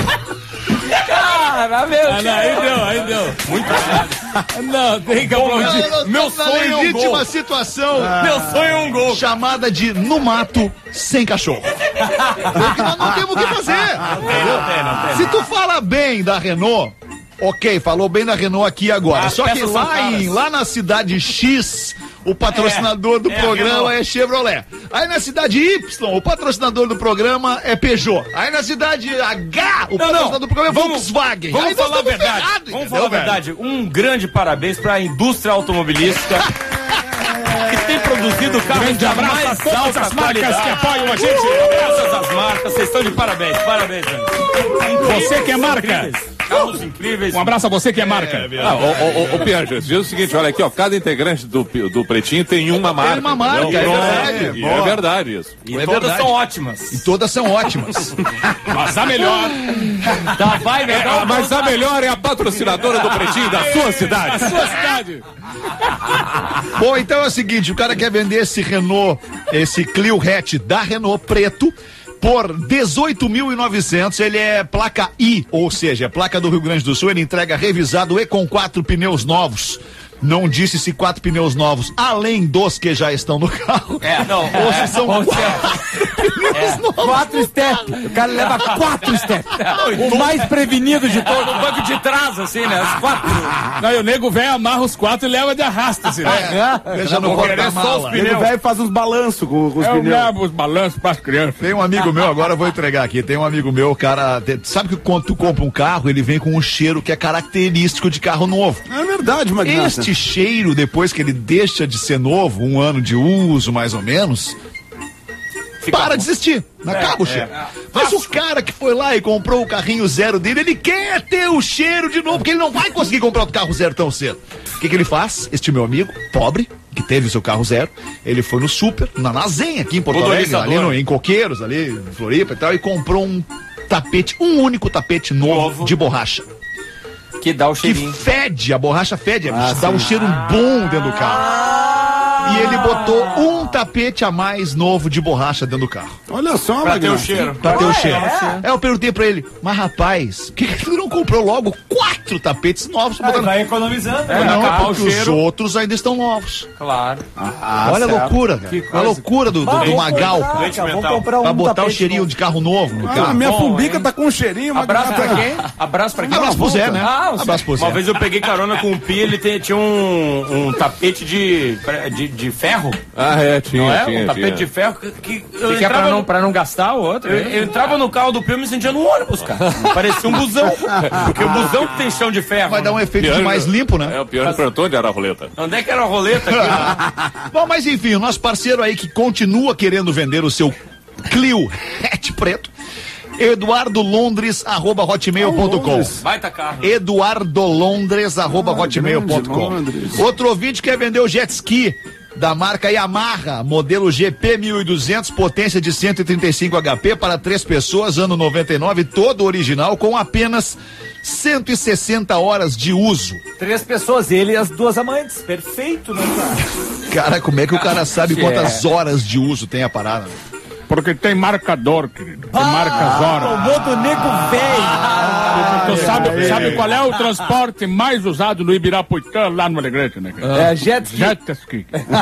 Cara, aí deu. Muito errado. Não, tem que aplaudir. Meu sonho é um gol. Situação. Meu sonho é um gol. Chamada de no mato sem cachorro. Nós não temos o que fazer. Não tem. Se tu fala bem da Renault, ok, falou bem da Renault aqui agora. Só que lá na cidade X, o patrocinador do programa é Chevrolet. Aí na cidade Y, o patrocinador do programa é Peugeot. Aí na cidade H, o patrocinador do programa é Volkswagen. Vamos falar a verdade. Vamos falar a verdade. Um grande parabéns para a indústria automobilística que tem produzido carros. Grande abraço a todas as marcas que apoiam a gente. Todas as marcas, vocês estão de parabéns. Parabéns, gente. Você que é marca. Carros incríveis. Um abraço a você que é marca. Ô Pierre, diz o seguinte, olha aqui, ó, cada integrante do Pretinho tem uma marca. Tem uma marca, é verdade. É verdade isso. E todas são ótimas. E todas são ótimas. Mas a melhor. Mas a melhor é a patrocinadora do Pretinho da sua cidade. Da sua cidade. Bom, então é o seguinte, o cara quer vender esse Renault, esse Clio hatch da Renault preto, por 18.900, ele é placa I, ou seja, é placa do Rio Grande do Sul, ele entrega revisado e com 4 pneus novos. Não disse se 4 pneus novos, além dos que já estão no carro. Ou se são 4 pneus novos. 4 steps. O cara leva 4 steps. O mais prevenido de todo. No banco de trás, assim, né? Os 4. Não, e o nego velho amarra os 4 e leva de arrasta, assim, né? Deixa no porta-mala. O velho faz uns balanços com os pneus. Eu levo os balanços para as crianças. Tem um amigo meu, agora eu vou entregar aqui, tem um amigo meu, cara, sabe que quando tu compra um carro, ele vem com um cheiro que é característico de carro novo. É verdade, Magnata. Este cheiro, depois que ele deixa de ser novo, um ano de uso mais ou menos, para de existir, acaba o cheiro. Mas o cara que foi lá e comprou o carrinho zero dele, ele quer ter o cheiro de novo, porque ele não vai conseguir comprar o carro zero tão cedo. O que ele faz? Este meu amigo, pobre, que teve o seu carro zero, ele foi no super, na Zenha, aqui em Porto Alegre, ali em Coqueiros, ali em Floripa e tal, e comprou um único tapete novo de borracha. Que dá o cheirinho. Que fede, a borracha fede, dá um cheiro bom dentro do carro. E ele botou um tapete a mais novo de borracha dentro do carro. Olha só, pra ter o cheiro. Pra ter o cheiro. Eu perguntei pra ele, mas rapaz, por que tu não comprou logo 4 tapetes novos? Vai economizando. Não, porque os outros ainda estão novos. Claro. Olha a loucura, cara. A loucura do Magal. Vamos comprar pra botar o cheirinho de carro novo no carro. A minha Fumbica tá com um cheirinho. Abraço pra quem? Abraço pra quem? Abraço pro Zé, né? Abraço pro Zé. Uma vez eu peguei carona com o Pi, ele tinha um tapete de ferro. Tinha. Um tapete de ferro que eu é pra não gastar o outro. Eu entrava no carro do Pio e me sentia no ônibus, cara. Parecia um busão. Porque o busão que tem chão de ferro. Vai dar um efeito de mais limpo, né? O pior perguntou onde era a roleta. Onde é que era a roleta aqui? Bom, mas enfim, o nosso parceiro aí que continua querendo vender o seu Clio hatch preto, eduardolondres@hotmail.com. Baita carro. eduardolondres@hotmail.com. Outro ouvinte quer vender o jet ski da marca Yamaha, modelo GP 1200, potência de 135 HP para 3 pessoas, ano 99, todo original, com apenas 160 horas de uso. 3 pessoas, ele e as 2 amantes. Perfeito, né, cara? Cara, como é que o cara sabe quantas horas de uso tem a parada? Porque tem marcador, querido. Tem marcas horas. Tomou do nego velho. Sabe qual é o transporte mais usado no Ibirapuitã, lá no Alegrete, né? É jet ski.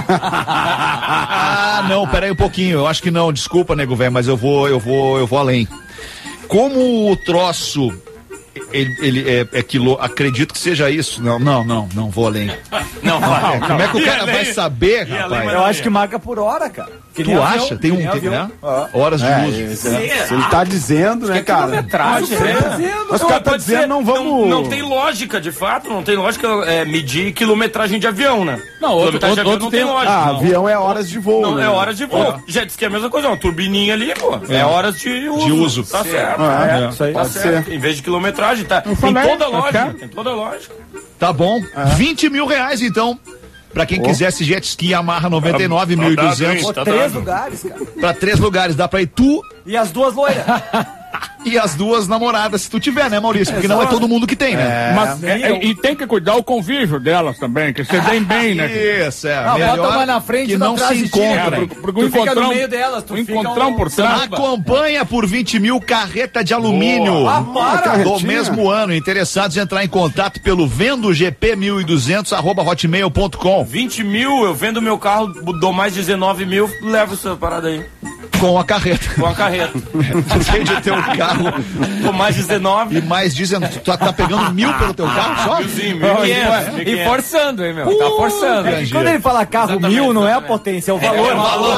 Não, peraí um pouquinho. Eu acho que não, desculpa, nego velho, mas eu vou além. Como o troço ele é quilo, acredito que seja isso. Não vou além. Não vai. Como é que o cara vai saber, rapaz? Eu acho que marca por hora, cara. Tu acha? Tem né? Horas de uso. Se ele tá dizendo, né, cara? Mas o cara tá dizendo, não vamos... Não tem lógica, de fato, não tem lógica medir quilometragem de avião, né? Não, outro tem lógica. Avião é horas de voo, né? É horas de voo. Jet ski é a mesma coisa, uma turbininha ali, pô. É horas de uso. Tá certo. Isso aí. Tá certo. Em vez de quilometragem, tá. Tem toda a lógica. Tá bom. 20 mil reais, então. Pra quem quisesse jet ski Yamaha 99, 1.200. Pra 3 lugares, cara. Pra 3 lugares. Dá pra ir tu e as 2 loiras. E as 2 namoradas, se tu tiver, né, Maurício? Porque não é todo mundo que tem, né? Mas, e tem que cuidar o convívio delas também, que você deem bem, né? Isso, melhor bota uma na frente que não se encontrem. Tu fica no meio delas, tu encontrão por trás. Acompanha por 20 mil carreta de alumínio do mesmo ano. Interessados em entrar em contato pelo vendogp1200@hotmail.com. 20 mil, eu vendo meu carro, dou mais 19 mil, levo essa parada aí. Com a carreta. Tu vende o teu carro. Com mais 19. E mais 19. Tu tá pegando 1.000 pelo teu carro só? 1.500. E forçando, hein, meu? Tá forçando. Quando ele fala carro 1.000, não é a potência, é o valor.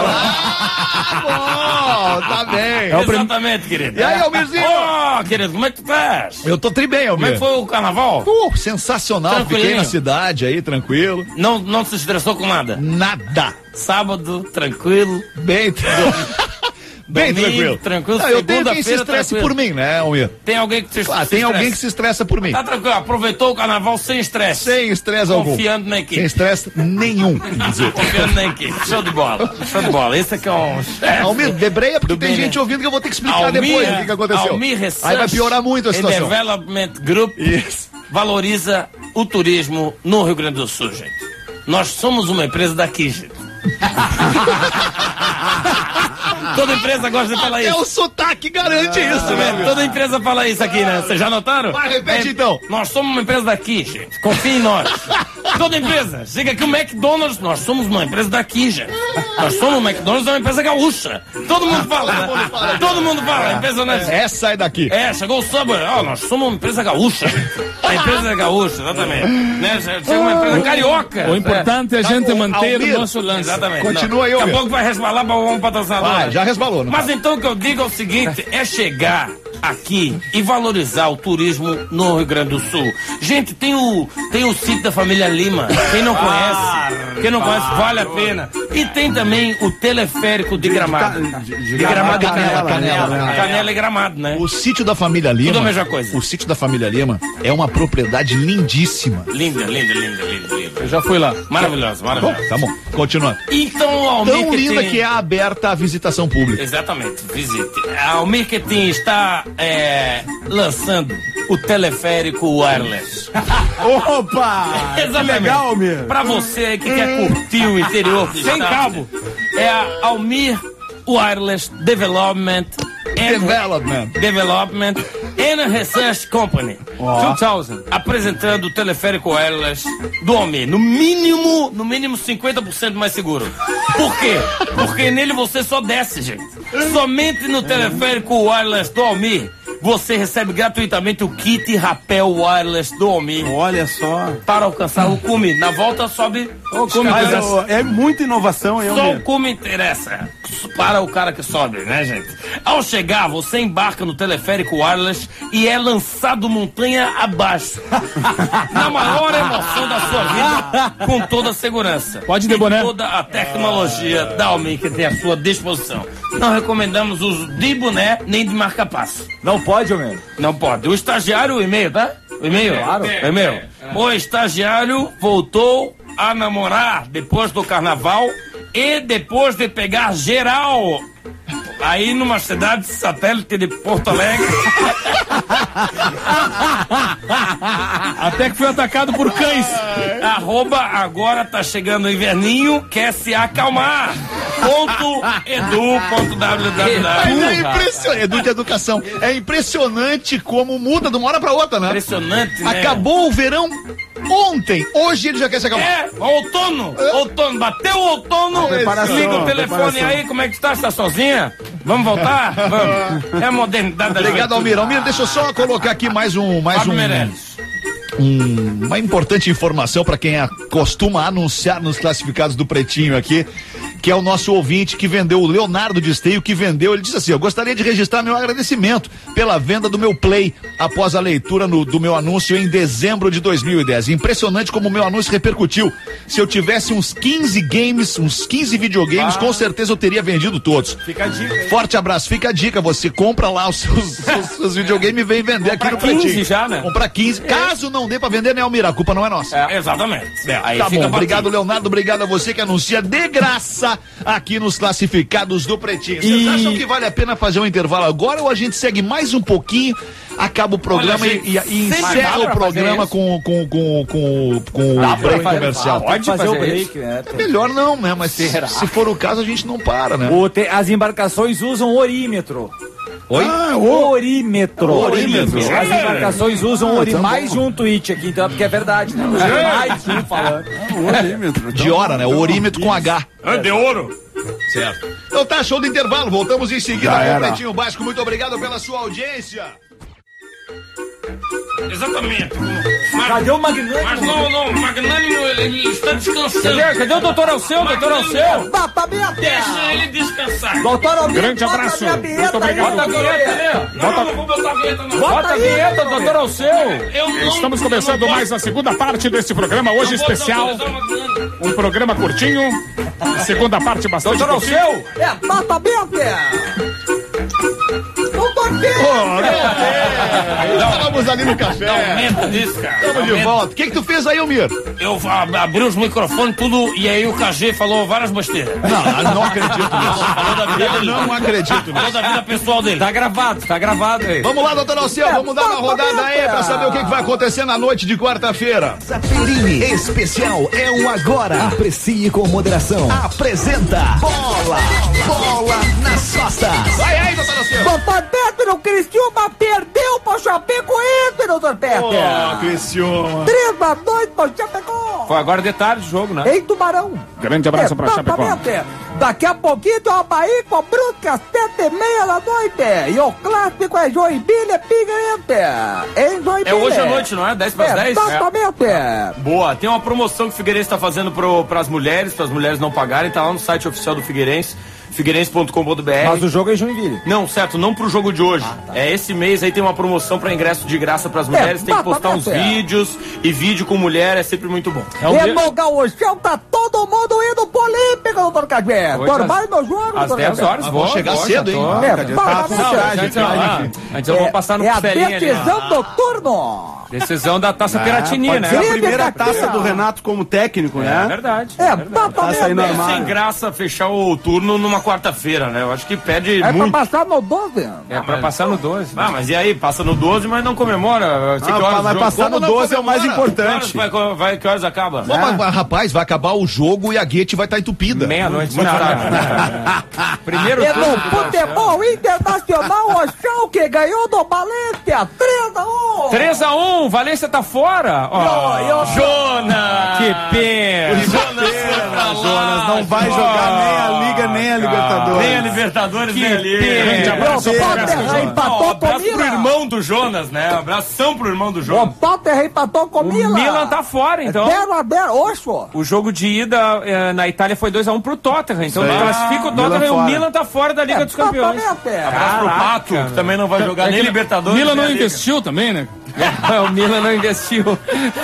Tá bem. Exatamente, querido. E aí, Almirzinho? Querido, como é que tu estás? Eu tô bem, Almir. Como é que foi o carnaval? Sensacional. Fiquei na cidade aí, tranquilo. Não se estressou com nada? Nada. Sábado, tranquilo. Bem tranquilo. Eu tenho quem se estresse por mim, né, Almir? Tem alguém que se estressa? Tem alguém que se estressa por mim. Tá tranquilo, aproveitou o carnaval sem estresse. Sem estresse algum. Confiando na equipe. Sem estresse nenhum. Confiando na equipe. Show de bola. Esse aqui é um chefe. Almir, debreia porque tem gente ouvindo que eu vou ter que explicar depois o que aconteceu. Almir Aí vai piorar muito a situação. Development Group valoriza o turismo no Rio Grande do Sul, gente. Nós somos uma empresa daqui, gente. Toda empresa gosta de falar isso. O sotaque garante isso, né? Toda empresa fala isso aqui, né? Vocês já notaram? Vai, repete então. Nós somos uma empresa daqui, gente. Confia em nós. Toda empresa. Chega aqui o McDonald's, nós somos uma empresa daqui, gente. Nós somos o McDonald's, é uma empresa gaúcha. Todo mundo fala, né? Todo mundo fala. Impressionante. Essa é daqui. Chegou o Subway. Nós somos uma empresa gaúcha. A empresa é gaúcha, exatamente. Né? Chega uma empresa carioca. O importante é a gente manter o nosso lance. Exatamente. Continua aí, daqui a pouco vai resvalar para um patrocinador. Já resvalou, não? Mas então o que eu digo é o seguinte, é chegar aqui e valorizar o turismo no Rio Grande do Sul. Gente, tem o sítio da família Lima. Quem não conhece, vale a pena. E tem também o teleférico de Gramado. De Gramado e Canela. Canela e Gramado, né? O sítio da família Lima. Tudo a mesma coisa. O sítio da família Lima é uma propriedade lindíssima. Linda. Eu já fui lá. Maravilhoso, maravilhoso. Tá bom, continuando. Então, o Almir Tão linda que é aberta a visitação pública. Exatamente, visite. A Almir Quetin está lançando o teleférico wireless. Opa! Que legal, Almir. Pra você aí que quer curtir o interior do Sem estado, cabo. é a Almir Wireless Development and Research Company. 2000. Apresentando o teleférico wireless do Almir. No mínimo 50% mais seguro. Por quê? Porque nele você só desce, gente. Somente no teleférico wireless do Almir você recebe gratuitamente o kit rapel wireless do Almir. Olha só. Para alcançar o cume. Na volta sobe o cume. É muita inovação, hein, Só Almir? o cume interessa para o cara que sobe, né, gente? Ao chegar, você embarca no teleférico wireless e é lançado montanha abaixo. Na maior emoção da sua vida, com toda a segurança. Pode de boné. Toda a tecnologia da Almir que tem à sua disposição. Não recomendamos o uso de boné nem de marca-passo. Não pode, Almir? Não pode. O estagiário, o e-mail, tá? O e-mail? Claro. O e-mail. O estagiário voltou a namorar depois do carnaval e depois de pegar geral aí numa cidade satélite de Porto Alegre. Até que foi atacado por cães. Agora tá chegando o inverninho, quer se acalmar. .edu.www. Mas é impressionante. Edu de educação. É impressionante como muda de uma hora pra outra, né? Impressionante, né? Acabou o verão ontem. Hoje ele já quer se acalmar. É, outono. Outono. Bateu o outono. Liga o telefone aí, como é que está? Está sozinha? Vamos voltar? Vamos. É a modernidade da Obrigado, Almir. Almir, deixa eu só colocar aqui uma importante informação para quem costuma anunciar nos classificados do Pretinho aqui, que é o nosso ouvinte que vendeu, o Leonardo de Esteio, que vendeu. Ele disse assim: eu gostaria de registrar meu agradecimento pela venda do meu Play após a leitura do meu anúncio em dezembro de 2010. Impressionante como o meu anúncio repercutiu. Se eu tivesse uns 15 games, uns 15 videogames, com certeza eu teria vendido todos. Fica a dica aí. Forte abraço, fica a dica, você compra lá os seus videogames e vem vender aqui no Pretinho. 15 já, né? Comprar 15. Caso não dê pra vender, né, Almir? A culpa não é nossa. Exatamente. Aí Tá fica bom, obrigado, batido. Leonardo, obrigado a você que anuncia de graça aqui nos classificados do Pretinho. Vocês acham que vale a pena fazer um intervalo agora ou a gente segue mais um pouquinho, acaba o programa Olha, e sempre encerra dá o pra programa fazer com o break comercial? Pode fazer o break, né? Melhor não, né? Mas se for o caso, a gente não para, né? As embarcações usam orímetro. Oi? Orímetro. Orímetro. As embarcações usam mais de um tweet aqui, então, porque é verdade, né? Mais de um falando. De hora, né? O orímetro com H. De ouro. Certo. Então tá, show do intervalo. Voltamos em seguida com o Pretinho Básico. Muito obrigado pela sua audiência. Exatamente. Cadê o Magnânimo? Mas não, o Magnânimo, ele está descansando. Cadê o doutor Alceu? Doutor Alceu? Bota a vinheta! Deixa ele descansar. Doutor Almir, Grande bota abraço. a minha vinheta Muito aí, obrigado. Bota a vinheta, né? Não vou botar a vinheta, não. Bota a vinheta, doutor Alceu. Eu não- Estamos começando mais a segunda parte desse programa, hoje não vou especial. autorizar o Magnânimo. Um programa curtinho. Segunda parte bastante Doutor curtinho. Alceu! Bota a vinheta! Doutor Estávamos ali no café. Aumenta disso, cara. Estamos de Aumenta. volta. O que tu fez aí, Almir? Eu abri os microfones, tudo, e aí o KG falou várias besteiras. Não acredito nisso. Falou da vida dele. Não acredito Falou nisso. da vida pessoal dele. Tá gravado aí. Vamos lá, doutor Alceu, vamos dar uma rodada aí pra saber o que vai acontecer na noite de quarta-feira. Zaperini especial é o agora. Aprecie com moderação. Apresenta Bola nas costas. Vai aí, doutor Alceu. Doutor Peter, o Criciúma perdeu pro Chapecoense, doutor Peter. Criciúma. 3-2 pro Chapecó. Foi agora de tarde o jogo, né? Em Tubarão. Grande abraço pra Chapecó. Exatamente. Daqui a pouquinho o Havaí com Brusca, 7h30 da noite. E o clássico é Joinville e Figueirense. Em Joinville. É hoje à noite, não é? 10 para 10? Exatamente. Boa, tem uma promoção que o Figueirense está fazendo para as mulheres não pagarem, tá lá no site oficial do Figueirense, figueirense.com.br. Mas o jogo é em Joinville. Não, certo, não pro jogo de hoje. É esse mês aí tem uma promoção para ingresso de graça para as mulheres, tem que postar uns vídeos, e vídeo com mulher é sempre muito bom. E no Gauchão tá todo mundo indo pro Olímpico, doutor Cajé. Vai no jogo, Às 10 horas, Vamos chegar cedo, hein? Antes eu vou passar no é a costelinha ali. decisão do turno. Decisão da Taça Piratini, né? É a primeira taça do Renato como técnico, né? É verdade. Taça aí no É armário. sem graça fechar o turno numa quarta-feira, né? Eu acho que pede muito. pra passar no 12. É pra passar no 12. Ah, mas e aí? Passa no 12, mas não comemora. Vai passar no 12 é o mais importante. Que horas acaba? Pô, mas, rapaz, vai acabar o jogo e a guete vai estar entupida. Meia-noite. Primeiro E turno. no futebol internacional, o Schalke ganhou do Valência 3-1. 3-1, Valência tá fora? Jonas! Que pena! Jonas não vai jogar nem a Liga, nem a Libertadores. Nem a Libertadores, nem a Liga. O Tottenham empatou com o Abraço pro Milan. irmão do Jonas, né? Abração pro irmão do Jonas. O Tottenham empatou com o Milan. O Milan tá fora, então. 0-0, oxo. O jogo de ida na Itália foi 2-1 pro Tottenham. Então classifica o Milan Tottenham e o fora. Milan tá fora da Liga dos Campeões. Abraço pro Pato, que também não vai jogar nem Libertadores. Milan nem não a Liga. investiu também, né? O Milan não investiu.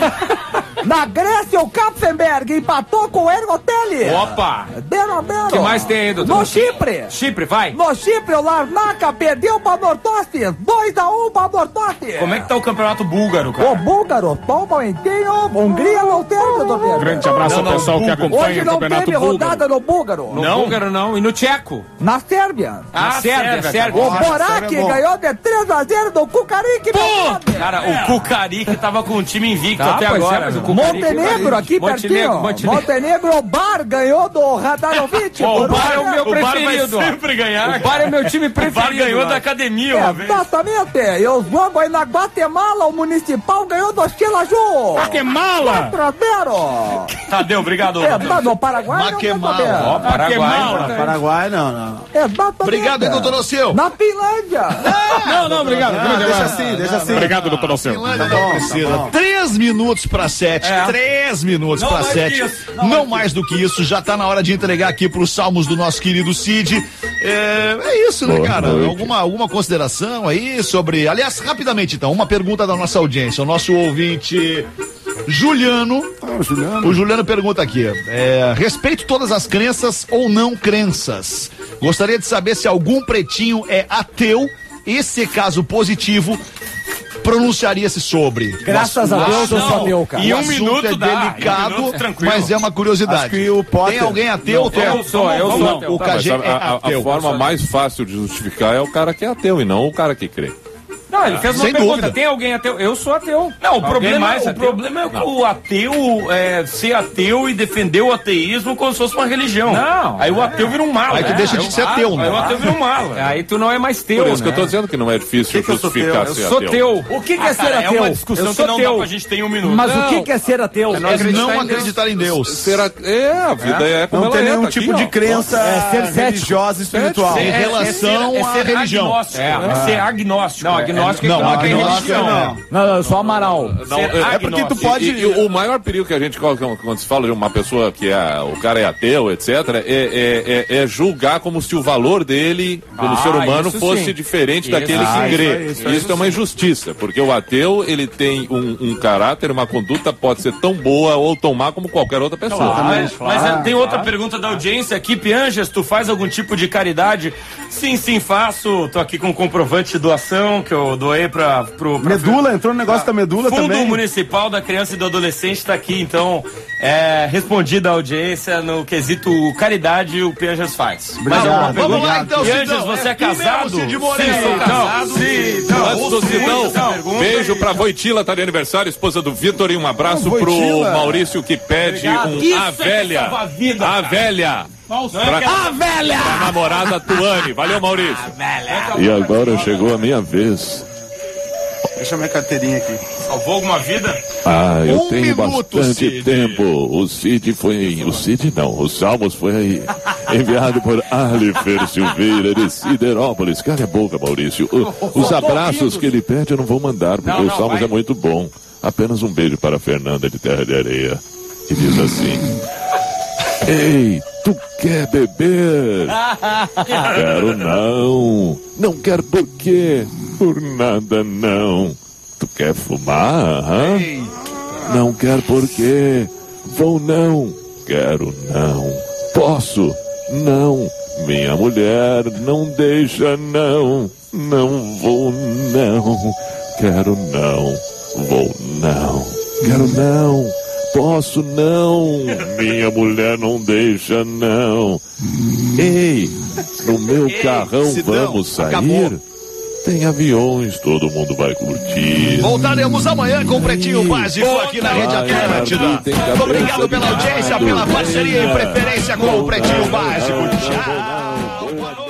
Na Grécia, o Kapfenberg empatou com o Ergotelli. Opa! 0-0. O que mais tem aí, doutor? No Chipre. Chipre, vai. No Chipre, o Larnaca perdeu para Nortoste. 2-1 para Nortoste. Como é que tá o campeonato búlgaro, cara? O búlgaro, Pão Valentinho, Hungria não teve, doutor Pedro. Grande abraço ao pessoal que acompanha Hoje o não Campeonato teve Búlgaro. rodada no búlgaro. No búlgaro não. E no tcheco? Na Sérvia. Na Sérvia. O Borac ganhou de 3-0 do Cucarique. Cara, o Cucarique tava com o time invicto até pois agora. é, mas o Montenegro, aqui pertinho. Montenegro, o Bar ganhou do Radarovic. O Bar é o meu O Bar preferido. Vai sempre ganhar. O Bar é meu time preferido. O Bar ganhou da academia uma vez. Exatamente. E os jogos aí na Guatemala, o Municipal ganhou do Xilaju. Guatemala! 4-0. Tadeu, obrigado. No Paraguai Maquemala. Paraguai não. Exatamente. Obrigado, hein, doutor Alceu? Na Finlândia. Não, obrigado. Deixa assim. Obrigado, doutor Alceu. Finlândia não precisa. 3 minutos para 7. 3 minutos para 7. Não mais do que isso. Já tá na hora de entregar aqui pros salmos do nosso querido Cid. É isso, né, cara? Alguma consideração aí sobre... Aliás, rapidamente, então, uma pergunta da nossa audiência. O nosso ouvinte... Juliano. O Juliano pergunta aqui: respeito todas as crenças ou não crenças. Gostaria de saber se algum pretinho é ateu e, se caso positivo, pronunciaria-se sobre. Graças a Deus eu sou ateu, cara. E O um assunto minuto é dá, delicado, um minuto, tranquilo. mas é uma curiosidade. Acho que o Potter... Tem alguém ateu? Eu sou ateu. O KG é A ateu. forma mais fácil de justificar é o cara que é ateu e não o cara que crê. Não, ele fez uma Sem pergunta. dúvida. Tem alguém ateu? Eu sou ateu. Não, o problema é que o ateu ser ateu e defender o ateísmo como se fosse uma religião. Não. Aí o ateu vira um mala. Aí tu deixa de ser ateu, né? Aí o ateu vira um mala. Aí tu não é mais teu. Por isso que eu tô dizendo que não é difícil justificar ser Eu sou ateu. teu. O que é ser É ateu? uma discussão que não dá pra gente ter em um minuto. Mas o que é ser ateu? É não acreditar em Deus. A vida é como Não ela tem é. nenhum tá tipo aqui, de ó. crença ser cético. religiosa e espiritual. Em relação à religião. Agnóstico. É ser agnóstico. Não, agnóstico Não, não é agnóstico religião. Não, só Amaral. Não, É porque tu pode... E o maior perigo que a gente coloca quando se fala de uma pessoa que o cara é ateu, etc., é julgar como se o valor dele, como ser humano, isso fosse sim. diferente Isso. daquele que crê. isso É uma injustiça, porque o ateu, ele tem um caráter, uma conduta pode ser tão boa ou tão má como qualquer outra pessoa. Mas tem outra pergunta da audiência aqui. Pianjas, tu faz algum tipo de caridade? Sim, faço. Tô aqui com o comprovante de doação que eu doei pro Medula, entrou no negócio da medula Fundo também. Municipal da Criança e do Adolescente está aqui, então, respondida a audiência no quesito caridade, o Pianjas faz. Mais alguma pergunta? Vamos lá, então, Pianjas, Cidão. você é casado? Cid Moreira. Sim, sou casado. Antes do Cidão, beijo pra Voitila, tá de aniversário, esposa do Vitor, e um abraço pro Voitila. Maurício que pede a velha. salva a vida, A velha. A velha! Pra namorada Tuane. Valeu, Maurício. E agora chegou a minha vez. Deixa minha carteirinha aqui. Salvou alguma vida? Eu Um tenho minuto, bastante Cid. tempo. O Cid não, o Salmos foi aí, enviado por Alifer Silveira de Siderópolis. Cala a boca, Maurício. Os abraços que ele pede eu não vou mandar, porque o Salmos é muito bom. Apenas um beijo para a Fernanda de Terra de Areia, que diz assim: Ei, tu quer beber? Quero não. Não quero por quê? Por nada não. Tu quer fumar? Hã? Não quero por quê? Vou não. Quero não. Posso? Não. Minha mulher não deixa não. Não vou não. Quero não. Vou não. Quero não. Posso não. Minha mulher não deixa não. Ei, no meu carrão vamos sair? Acabou. Tem aviões, todo mundo vai curtir. Voltaremos amanhã com o Pretinho Básico aqui na Rede Atlântida. Obrigado pela audiência, pela parceria e preferência com o Pretinho Básico. Tchau.